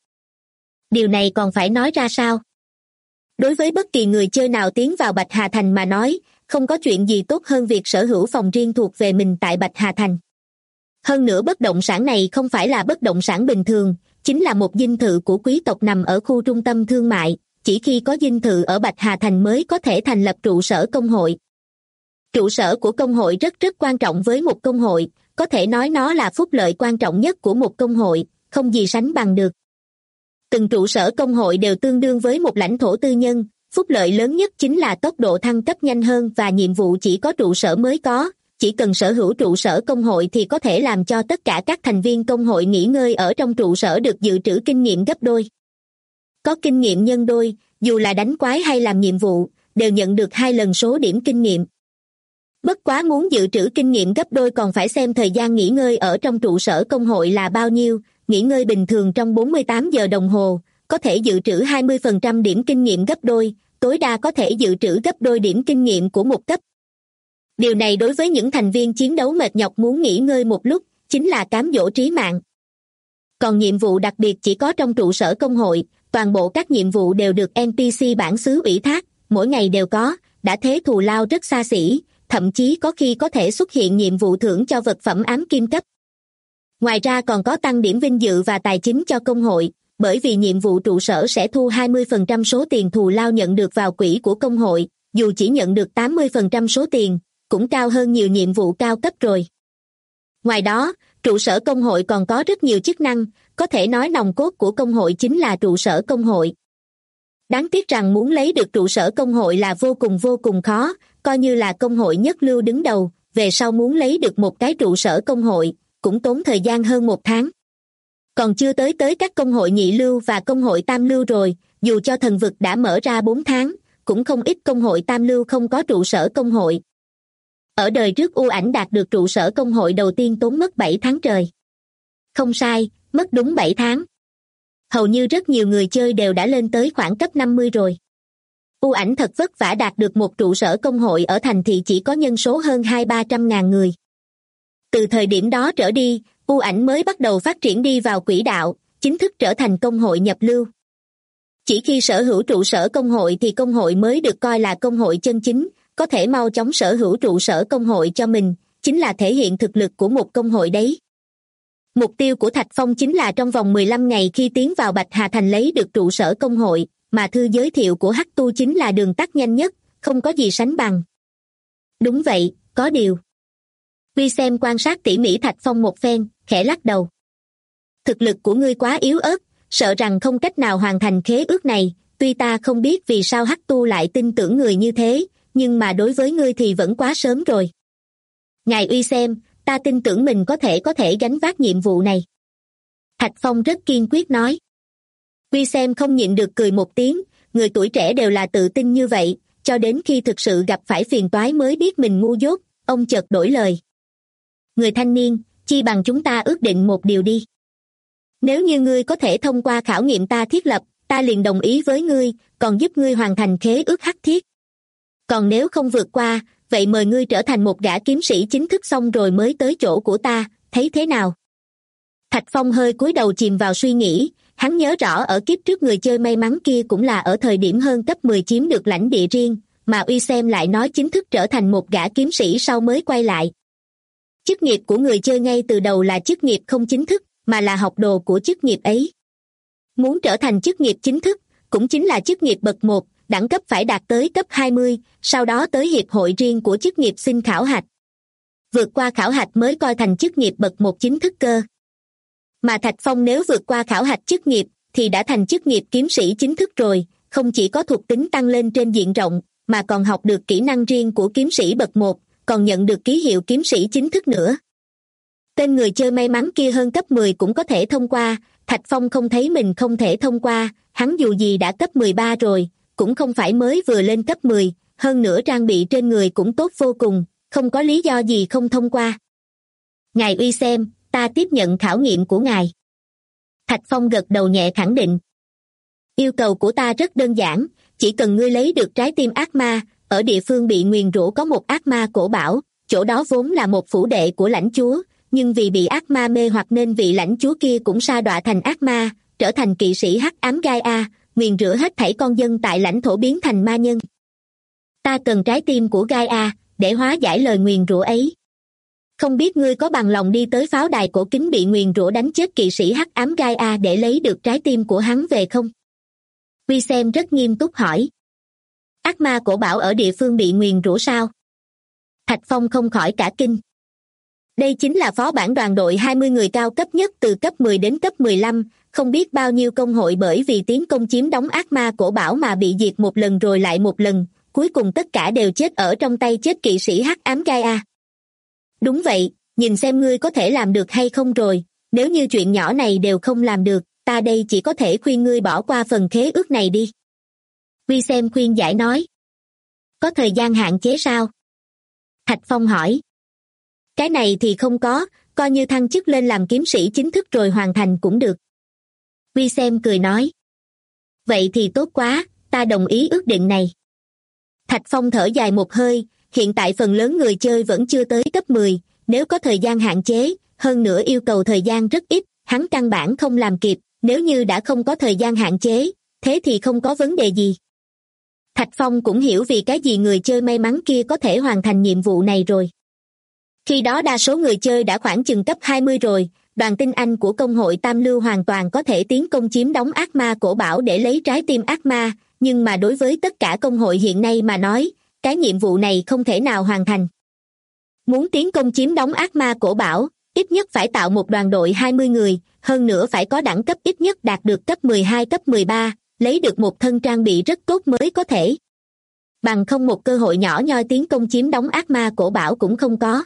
Điều này còn phải nói ra sao? Đối với bất kỳ người chơi nào tiến vào Bạch Hà Thành mà nói, không có chuyện gì tốt hơn việc sở hữu phòng riêng thuộc về mình tại Bạch Hà Thành. Hơn nữa bất động sản này không phải là bất động sản bình thường, chính là một dinh thự của quý tộc nằm ở khu trung tâm thương mại, chỉ khi có dinh thự ở Bạch Hà Thành mới có thể thành lập trụ sở công hội. Trụ sở của công hội rất quan trọng với một công hội, có thể nói nó là phúc lợi quan trọng nhất của một công hội, không gì sánh bằng được. Từng trụ sở công hội đều tương đương với một lãnh thổ tư nhân, phúc lợi lớn nhất chính là tốc độ thăng cấp nhanh hơn và nhiệm vụ chỉ có trụ sở mới có, chỉ cần sở hữu trụ sở công hội thì có thể làm cho tất cả các thành viên công hội nghỉ ngơi ở trong trụ sở được dự trữ kinh nghiệm gấp đôi. Có kinh nghiệm nhân đôi, dù là đánh quái hay làm nhiệm vụ, đều nhận được 2 lần số điểm kinh nghiệm. Bất quá muốn dự trữ kinh nghiệm gấp đôi còn phải xem thời gian nghỉ ngơi ở trong trụ sở công hội là bao nhiêu, nghỉ ngơi bình thường trong 48 giờ đồng hồ, có thể dự trữ 20% điểm kinh nghiệm gấp đôi, tối đa có thể dự trữ gấp đôi điểm kinh nghiệm của một cấp. Điều này đối với những thành viên chiến đấu mệt nhọc muốn nghỉ ngơi một lúc, chính là cám dỗ trí mạng. Còn nhiệm vụ đặc biệt chỉ có trong trụ sở công hội, toàn bộ các nhiệm vụ đều được NPC bản xứ ủy thác, mỗi ngày đều có, đã thế thù lao rất xa xỉ, thậm chí có khi có thể xuất hiện nhiệm vụ thưởng cho vật phẩm ám kim cấp. Ngoài ra còn có tăng điểm vinh dự và tài chính cho công hội, bởi vì nhiệm vụ trụ sở sẽ thu 20% số tiền thù lao nhận được vào quỹ của công hội, dù chỉ nhận được 80% số tiền, cũng cao hơn nhiều nhiệm vụ cao cấp rồi. Ngoài đó, trụ sở công hội còn có rất nhiều chức năng, có thể nói nòng cốt của công hội chính là trụ sở công hội. Đáng tiếc rằng muốn lấy được trụ sở công hội là vô cùng khó, coi như là công hội nhất lưu đứng đầu, về sau muốn lấy được một cái trụ sở công hội, cũng tốn thời gian hơn 1 tháng. Còn chưa tới các công hội nhị lưu và công hội tam lưu rồi, dù cho thần vực đã mở ra 4 tháng, cũng không ít công hội tam lưu không có trụ sở công hội. Ở đời trước U Ảnh đạt được trụ sở công hội đầu tiên tốn mất 7 tháng trời. Không sai, mất đúng 7 tháng. Hầu như rất nhiều người chơi đều đã lên tới khoảng cấp 50 rồi. U Ảnh thật vất vả đạt được một trụ sở công hội ở thành thị chỉ có nhân số hơn 200-300 ngàn người. Từ thời điểm đó trở đi, U Ảnh mới bắt đầu phát triển đi vào quỹ đạo, chính thức trở thành công hội nhập lưu. Chỉ khi sở hữu trụ sở công hội thì công hội mới được coi là công hội chân chính, có thể mau chóng sở hữu trụ sở công hội cho mình, chính là thể hiện thực lực của một công hội đấy. Mục tiêu của Thạch Phong chính là trong vòng 15 ngày khi tiến vào Bạch Hà Thành lấy được trụ sở công hội, mà thư giới thiệu của Hắc Tu chính là đường tắt nhanh nhất, không có gì sánh bằng. Đúng vậy, có điều. Vi xem quan sát tỉ mỉ Thạch Phong một phen, khẽ lắc đầu. Thực lực của ngươi quá yếu ớt, sợ rằng không cách nào hoàn thành khế ước này, tuy ta không biết vì sao Hắc Tu lại tin tưởng người như thế, nhưng mà đối với ngươi thì vẫn quá sớm rồi. Ngài uy xem, ta tin tưởng mình có thể gánh vác nhiệm vụ này. Thạch Phong rất kiên quyết nói. Uy xem không nhịn được cười một tiếng, người tuổi trẻ đều là tự tin như vậy, cho đến khi thực sự gặp phải phiền toái mới biết mình ngu dốt, ông chợt đổi lời. Người thanh niên, chi bằng chúng ta ước định một điều đi. Nếu như ngươi có thể thông qua khảo nghiệm ta thiết lập, ta liền đồng ý với ngươi, còn giúp ngươi hoàn thành khế ước hắc thiết. Còn nếu không vượt qua, vậy mời ngươi trở thành một gã kiếm sĩ chính thức xong rồi mới tới chỗ của ta, thấy thế nào? Thạch Phong hơi cúi đầu chìm vào suy nghĩ, hắn nhớ rõ ở kiếp trước người chơi may mắn kia cũng là ở thời điểm hơn cấp 10 chiếm được lãnh địa riêng, mà uy xem lại nói chính thức trở thành một gã kiếm sĩ sau mới quay lại. Chức nghiệp của người chơi ngay từ đầu là chức nghiệp không chính thức, mà là học đồ của chức nghiệp ấy. Muốn trở thành chức nghiệp chính thức, cũng chính là chức nghiệp bậc 1, đẳng cấp phải đạt tới cấp 20, sau đó tới hiệp hội riêng của chức nghiệp xin khảo hạch. Vượt qua khảo hạch mới coi thành chức nghiệp bậc 1 chính thức cơ. Mà Thạch Phong nếu vượt qua khảo hạch chức nghiệp, thì đã thành chức nghiệp kiếm sĩ chính thức rồi, không chỉ có thuộc tính tăng lên trên diện rộng, mà còn học được kỹ năng riêng của kiếm sĩ bậc 1, còn nhận được ký hiệu kiếm sĩ chính thức nữa. Tên người chơi may mắn kia hơn cấp 10 cũng có thể thông qua, Thạch Phong không thấy mình không thể thông qua, hắn dù gì đã cấp 13 rồi, cũng không phải mới vừa lên cấp 10, hơn nữa trang bị trên người cũng tốt vô cùng, không có lý do gì không thông qua. Ngài uy xem, ta tiếp nhận khảo nghiệm của ngài. Thạch Phong gật đầu nhẹ khẳng định. Yêu cầu của ta rất đơn giản, chỉ cần ngươi lấy được trái tim ác ma, ở địa phương bị nguyền rủa có một ác ma cổ bảo, chỗ đó vốn là một phủ đệ của lãnh chúa, nhưng vì bị ác ma mê hoặc nên vị lãnh chúa kia cũng sa đọa thành ác ma, trở thành kỵ sĩ hắc ám Gaia, nguyền rủa hết thảy con dân tại lãnh thổ biến thành ma nhân. Ta cần trái tim của Gaia, để hóa giải lời nguyền rủa ấy. Không biết ngươi có bằng lòng đi tới pháo đài cổ kính bị nguyền rủa đánh chết kỵ sĩ hắc ám Gaia để lấy được trái tim của hắn về không? Uy Xem rất nghiêm túc hỏi. Ác ma cổ bảo ở địa phương bị nguyền rủa sao? Thạch Phong không khỏi cả kinh. Đây chính là phó bản đoàn đội 20 người cao cấp nhất từ cấp 10 đến cấp 15, không biết bao nhiêu công hội bởi vì tiến công chiếm đóng ác ma cổ bảo mà bị diệt một lần rồi lại một lần, cuối cùng tất cả đều chết ở trong tay chết kỵ sĩ hắc ám Gaia. Đúng vậy, nhìn xem ngươi có thể làm được hay không rồi, nếu như chuyện nhỏ này đều không làm được, ta đây chỉ có thể khuyên ngươi bỏ qua phần khế ước này đi. Uy Xem khuyên giải nói. Có thời gian hạn chế sao? Thạch Phong hỏi. Cái này thì không có, coi như thăng chức lên làm kiếm sĩ chính thức rồi hoàn thành cũng được. Uy Xem cười nói. Vậy thì tốt quá, ta đồng ý ước định này. Thạch Phong thở dài một hơi, hiện tại phần lớn người chơi vẫn chưa tới cấp 10, nếu có thời gian hạn chế, hơn nữa yêu cầu thời gian rất ít, hắn căn bản không làm kịp, nếu như đã không có thời gian hạn chế, thế thì không có vấn đề gì. Thạch Phong cũng hiểu vì cái gì người chơi may mắn kia có thể hoàn thành nhiệm vụ này rồi. Khi đó đa số người chơi đã khoảng chừng cấp 20 rồi, đoàn tinh anh của công hội Tam Lưu hoàn toàn có thể tiến công chiếm đóng ác ma cổ bảo để lấy trái tim ác ma, nhưng mà đối với tất cả công hội hiện nay mà nói, cái nhiệm vụ này không thể nào hoàn thành. Muốn tiến công chiếm đóng ác ma cổ bảo, ít nhất phải tạo một đoàn đội 20 người, hơn nữa phải có đẳng cấp ít nhất đạt được cấp 12 cấp 13, lấy được một thân trang bị rất tốt mới có thể. Bằng không một cơ hội nhỏ nhoi tiến công chiếm đóng ác ma cổ bảo cũng không có.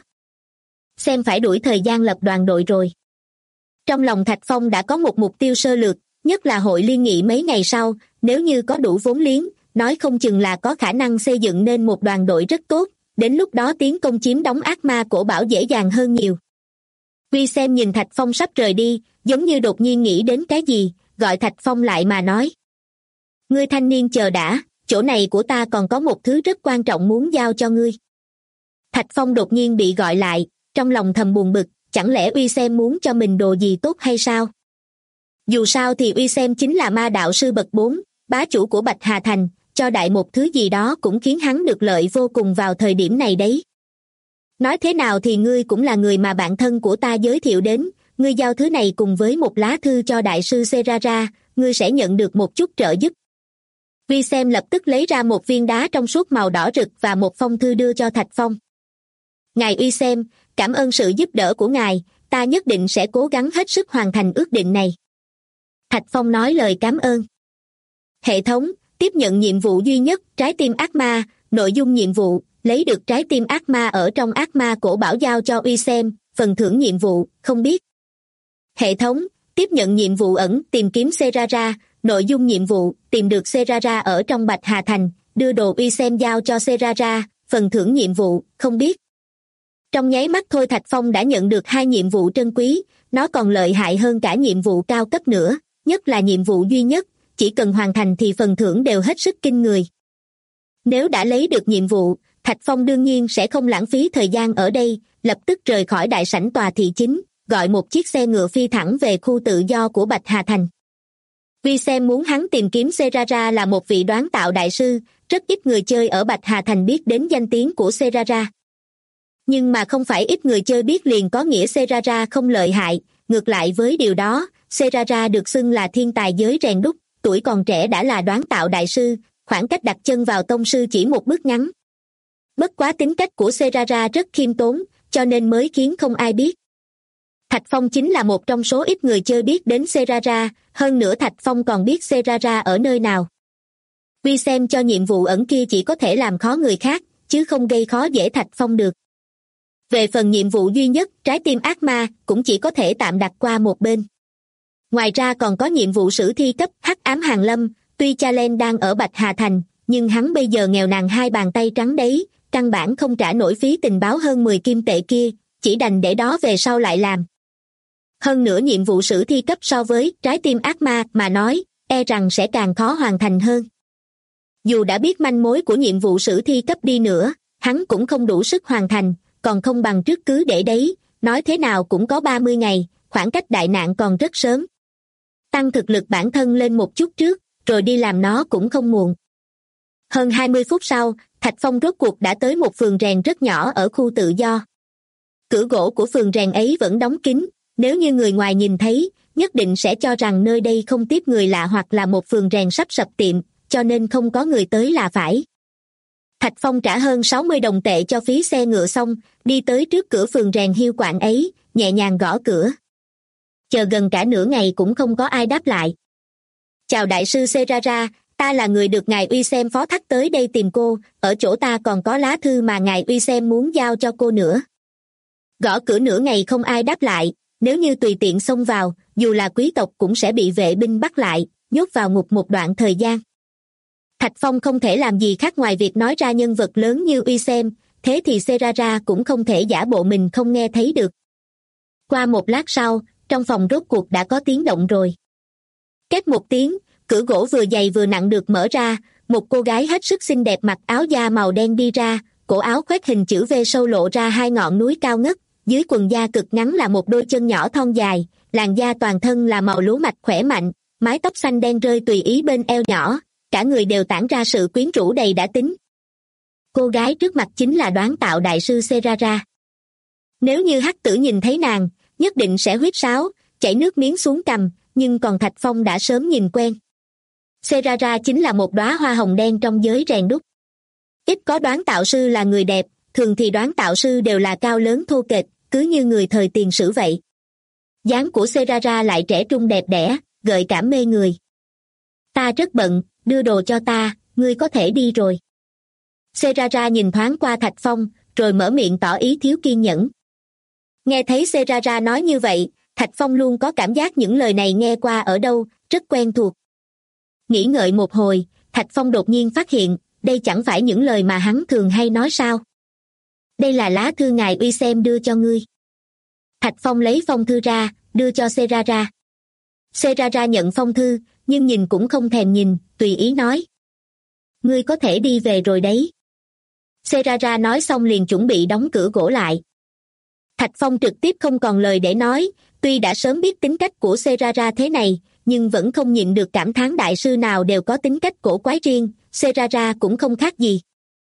Xem phải đuổi thời gian lập đoàn đội rồi. Trong lòng Thạch Phong đã có một mục tiêu sơ lược, nhất là hội liên nghị mấy ngày sau, nếu như có đủ vốn liếng, nói không chừng là có khả năng xây dựng nên một đoàn đội rất tốt, đến lúc đó tiến công chiếm đóng ác ma cổ bảo dễ dàng hơn nhiều. Uy Xem nhìn Thạch Phong sắp rời đi, giống như đột nhiên nghĩ đến cái gì, gọi Thạch Phong lại mà nói. Ngươi thanh niên chờ đã, chỗ này của ta còn có một thứ rất quan trọng muốn giao cho ngươi. Thạch Phong đột nhiên bị gọi lại, trong lòng thầm buồn bực, chẳng lẽ Uy Xem muốn cho mình đồ gì tốt hay sao? Dù sao thì Uy Xem chính là ma đạo sư bậc 4, bá chủ của Bạch Hà Thành, cho đại một thứ gì đó cũng khiến hắn được lợi vô cùng vào thời điểm này đấy. Nói thế nào thì ngươi cũng là người mà bạn thân của ta giới thiệu đến, ngươi giao thứ này cùng với một lá thư cho đại sư Serara, ngươi sẽ nhận được một chút trợ giúp. Uy Xem lập tức lấy ra một viên đá trong suốt màu đỏ rực và một phong thư đưa cho Thạch Phong. Ngài Uy Xem, cảm ơn sự giúp đỡ của ngài, ta nhất định sẽ cố gắng hết sức hoàn thành ước định này. Thạch Phong nói lời cảm ơn. Hệ thống, tiếp nhận nhiệm vụ duy nhất, trái tim ác ma, nội dung nhiệm vụ, lấy được trái tim ác ma ở trong ác ma cổ bảo giao cho Uy Xem, phần thưởng nhiệm vụ, không biết. Hệ thống, tiếp nhận nhiệm vụ ẩn, tìm kiếm Serara, nội dung nhiệm vụ, tìm được Serara ở trong Bạch Hà Thành, đưa đồ Uy Xem giao cho Serara, phần thưởng nhiệm vụ, không biết. Trong nháy mắt thôi Thạch Phong đã nhận được 2 nhiệm vụ trân quý, nó còn lợi hại hơn cả nhiệm vụ cao cấp nữa, nhất là nhiệm vụ duy nhất, chỉ cần hoàn thành thì phần thưởng đều hết sức kinh người. Nếu đã lấy được nhiệm vụ, Thạch Phong đương nhiên sẽ không lãng phí thời gian ở đây, lập tức rời khỏi đại sảnh tòa thị chính, gọi một chiếc xe ngựa phi thẳng về khu tự do của Bạch Hà Thành. Vì xem muốn hắn tìm kiếm Serara là một vị đoán tạo đại sư, rất ít người chơi ở Bạch Hà Thành biết đến danh tiếng của Serara. Nhưng mà không phải ít người chơi biết liền có nghĩa Serara không lợi hại, ngược lại với điều đó, Serara được xưng là thiên tài giới rèn đúc, tuổi còn trẻ đã là đoán tạo đại sư, khoảng cách đặt chân vào tông sư chỉ một bước ngắn. Bất quá tính cách của Serara rất khiêm tốn, cho nên mới khiến không ai biết. Thạch Phong chính là một trong số ít người chơi biết đến Serara, hơn nữa Thạch Phong còn biết Serara ở nơi nào. Vì xem cho nhiệm vụ ẩn kia chỉ có thể làm khó người khác, chứ không gây khó dễ Thạch Phong được. Về phần nhiệm vụ duy nhất, trái tim ác ma, cũng chỉ có thể tạm đặt qua một bên. Ngoài ra còn có nhiệm vụ sử thi cấp Hắc Ám Hàn Lâm, tuy Chalen đang ở Bạch Hà Thành, nhưng hắn bây giờ nghèo nàn hai bàn tay trắng đấy, căn bản không trả nổi phí tình báo hơn 10 kim tệ kia, chỉ đành để đó về sau lại làm. Hơn nữa nhiệm vụ sử thi cấp so với trái tim ác ma mà nói, e rằng sẽ càng khó hoàn thành hơn. Dù đã biết manh mối của nhiệm vụ sử thi cấp đi nữa, hắn cũng không đủ sức hoàn thành, còn không bằng trước cứ để đấy, nói thế nào cũng có 30 ngày, khoảng cách đại nạn còn rất sớm. Tăng thực lực bản thân lên một chút trước, rồi đi làm nó cũng không muộn. Hơn 20 phút sau, Thạch Phong rốt cuộc đã tới một phường rèn rất nhỏ ở khu tự do. Cửa gỗ của phường rèn ấy vẫn đóng kín, nếu như người ngoài nhìn thấy, nhất định sẽ cho rằng nơi đây không tiếp người lạ hoặc là một phường rèn sắp sập tiệm, cho nên không có người tới là phải. Thạch Phong trả hơn 60 đồng tệ cho phí xe ngựa xong, đi tới trước cửa phường rèn hiu quạnh ấy, nhẹ nhàng gõ cửa. Chờ gần cả nửa ngày cũng không có ai đáp lại. Chào đại sư Serara, ta là người được ngài Uy Xem phó thác tới đây tìm cô, ở chỗ ta còn có lá thư mà ngài Uy Xem muốn giao cho cô nữa. Gõ cửa nửa ngày không ai đáp lại, nếu như tùy tiện xông vào, dù là quý tộc cũng sẽ bị vệ binh bắt lại, nhốt vào ngục một đoạn thời gian. Thạch Phong không thể làm gì khác ngoài việc nói ra nhân vật lớn như Uy Xem, thế thì Serara cũng không thể giả bộ mình không nghe thấy được. Qua một lát sau, trong phòng rốt cuộc đã có tiếng động rồi. Két một tiếng, cửa gỗ vừa dày vừa nặng được mở ra, một cô gái hết sức xinh đẹp mặc áo da màu đen đi ra, cổ áo khoét hình chữ V sâu lộ ra hai ngọn núi cao ngất, dưới quần da cực ngắn là một đôi chân nhỏ thon dài, làn da toàn thân là màu lúa mạch khỏe mạnh, mái tóc xanh đen rơi tùy ý bên eo nhỏ, cả người đều tản ra sự quyến rũ đầy đã tính. Cô gái trước mặt chính là Đoán Tạo đại sư Serara. Nếu như hắc tử nhìn thấy nàng, nhất định sẽ huýt sáo, chảy nước miếng xuống cằm, nhưng còn Thạch Phong đã sớm nhìn quen. Serara chính là một đóa hoa hồng đen trong giới rèn đúc. Ít có Đoán Tạo sư là người đẹp, thường thì Đoán Tạo sư đều là cao lớn thô kệch, cứ như người thời tiền sử vậy. Dáng của Serara lại trẻ trung đẹp đẽ, gợi cảm mê người. Ta rất bận, đưa đồ cho ta, ngươi có thể đi rồi. Serara nhìn thoáng qua Thạch Phong, rồi mở miệng tỏ ý thiếu kiên nhẫn. Nghe thấy Serara nói như vậy, Thạch Phong luôn có cảm giác những lời này nghe qua ở đâu, rất quen thuộc. Nghĩ ngợi một hồi, Thạch Phong đột nhiên phát hiện, đây chẳng phải những lời mà hắn thường hay nói sao. Đây là lá thư ngài Uy Xem đưa cho ngươi. Thạch Phong lấy phong thư ra, đưa cho Serara. Serara nhận phong thư, nhưng nhìn cũng không thèm nhìn, tùy ý nói. Ngươi có thể đi về rồi đấy. Serara nói xong liền chuẩn bị đóng cửa gỗ lại. Thạch Phong trực tiếp không còn lời để nói, tuy đã sớm biết tính cách của Serara thế này, nhưng vẫn không nhịn được cảm thán đại sư nào đều có tính cách cổ quái riêng, Serara cũng không khác gì.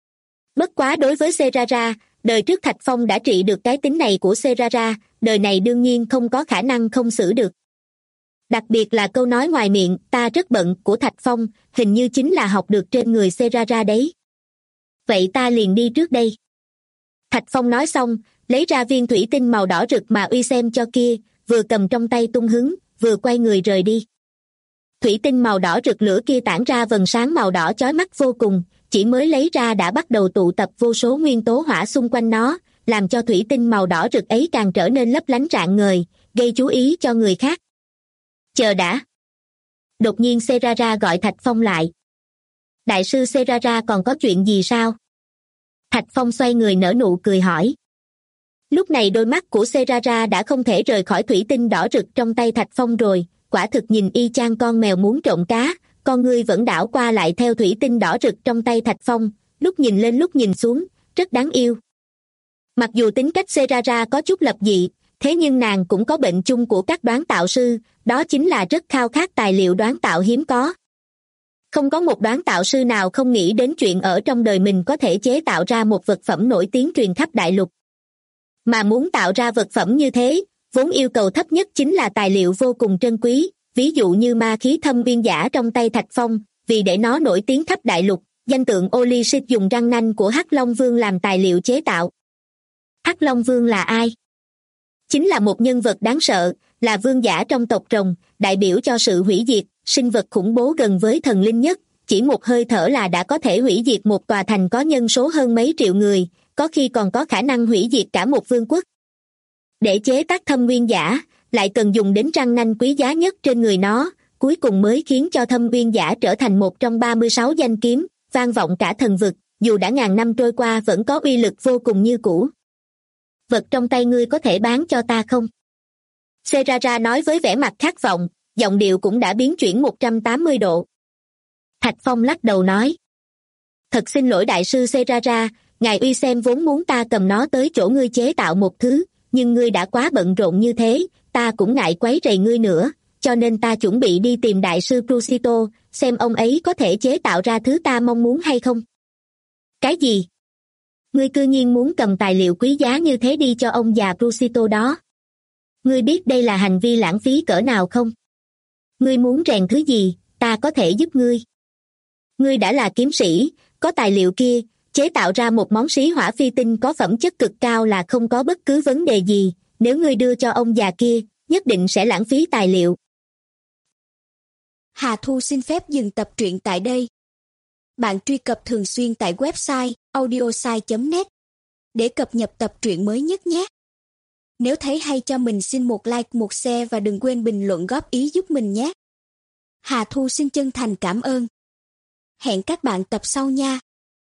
Bất quá đối với Serara, đời trước Thạch Phong đã trị được cái tính này của Serara, đời này đương nhiên không có khả năng không xử được. Đặc biệt là câu nói ngoài miệng, ta rất bận, của Thạch Phong, hình như chính là học được trên người Serara đấy. Vậy ta liền đi trước đây. Thạch Phong nói xong, lấy ra viên thủy tinh màu đỏ rực mà Uy Xem cho kia, vừa cầm trong tay tung hứng, vừa quay người rời đi. Thủy tinh màu đỏ rực lửa kia tản ra vầng sáng màu đỏ chói mắt vô cùng, chỉ mới lấy ra đã bắt đầu tụ tập vô số nguyên tố hỏa xung quanh nó, làm cho thủy tinh màu đỏ rực ấy càng trở nên lấp lánh rạng ngời, gây chú ý cho người khác. Chờ đã. Đột nhiên Serara gọi Thạch Phong lại. Đại sư Serara còn có chuyện gì sao? Thạch Phong xoay người nở nụ cười hỏi. Lúc này đôi mắt của Serara đã không thể rời khỏi thủy tinh đỏ rực trong tay Thạch Phong rồi, quả thực nhìn y chang con mèo muốn trộm cá, con ngươi vẫn đảo qua lại theo thủy tinh đỏ rực trong tay Thạch Phong, lúc nhìn lên lúc nhìn xuống, rất đáng yêu. Mặc dù tính cách Serara có chút lập dị, thế nhưng nàng cũng có bệnh chung của các đoán tạo sư, đó chính là rất khao khát tài liệu đoán tạo hiếm có. Không có một đoán tạo sư nào không nghĩ đến chuyện ở trong đời mình có thể chế tạo ra một vật phẩm nổi tiếng truyền khắp đại lục. Mà muốn tạo ra vật phẩm như thế, vốn yêu cầu thấp nhất chính là tài liệu vô cùng trân quý, ví dụ như ma khí thâm uyên giả trong tay Thạch Phong, vì để nó nổi tiếng khắp đại lục, danh tượng Olysit dùng răng nanh của Hắc Long Vương làm tài liệu chế tạo. Hắc Long Vương là ai? Chính là một nhân vật đáng sợ, là vương giả trong tộc rồng, đại biểu cho sự hủy diệt, sinh vật khủng bố gần với thần linh nhất, chỉ một hơi thở là đã có thể hủy diệt một tòa thành có nhân số hơn mấy triệu người, có khi còn có khả năng hủy diệt cả một vương quốc. Để chế tác thâm nguyên giả, lại cần dùng đến răng nanh quý giá nhất trên người nó, cuối cùng mới khiến cho Thâm Uyên Giả trở thành một trong 36 danh kiếm, vang vọng cả thần vực, dù đã ngàn năm trôi qua vẫn có uy lực vô cùng như cũ. Vật trong tay ngươi có thể bán cho ta không? Serara nói với vẻ mặt khát vọng, giọng điệu cũng đã biến chuyển 180 độ. Thạch Phong lắc đầu nói. Thật xin lỗi đại sư Serara, ngài uy xem vốn muốn ta cầm nó tới chỗ ngươi chế tạo một thứ, nhưng ngươi đã quá bận rộn như thế, ta cũng ngại quấy rầy ngươi nữa, cho nên ta chuẩn bị đi tìm đại sư Crucito, xem ông ấy có thể chế tạo ra thứ ta mong muốn hay không. Cái gì? Ngươi cư nhiên muốn cầm tài liệu quý giá như thế đi cho ông già Crucito đó? Ngươi biết đây là hành vi lãng phí cỡ nào không? Ngươi muốn rèn thứ gì, ta có thể giúp ngươi. Ngươi đã là kiếm sĩ, có tài liệu kia, chế tạo ra một món xí hỏa phi tinh có phẩm chất cực cao là không có bất cứ vấn đề gì, nếu ngươi đưa cho ông già kia, nhất định sẽ lãng phí tài liệu. Hà Thu xin phép dừng tập truyện tại đây. Bạn truy cập thường xuyên tại website audiosai.net để cập nhật tập truyện mới nhất nhé. Nếu thấy hay cho mình xin một like, một share và đừng quên bình luận góp ý giúp mình nhé. Hà Thu xin chân thành cảm ơn. Hẹn các bạn tập sau nha.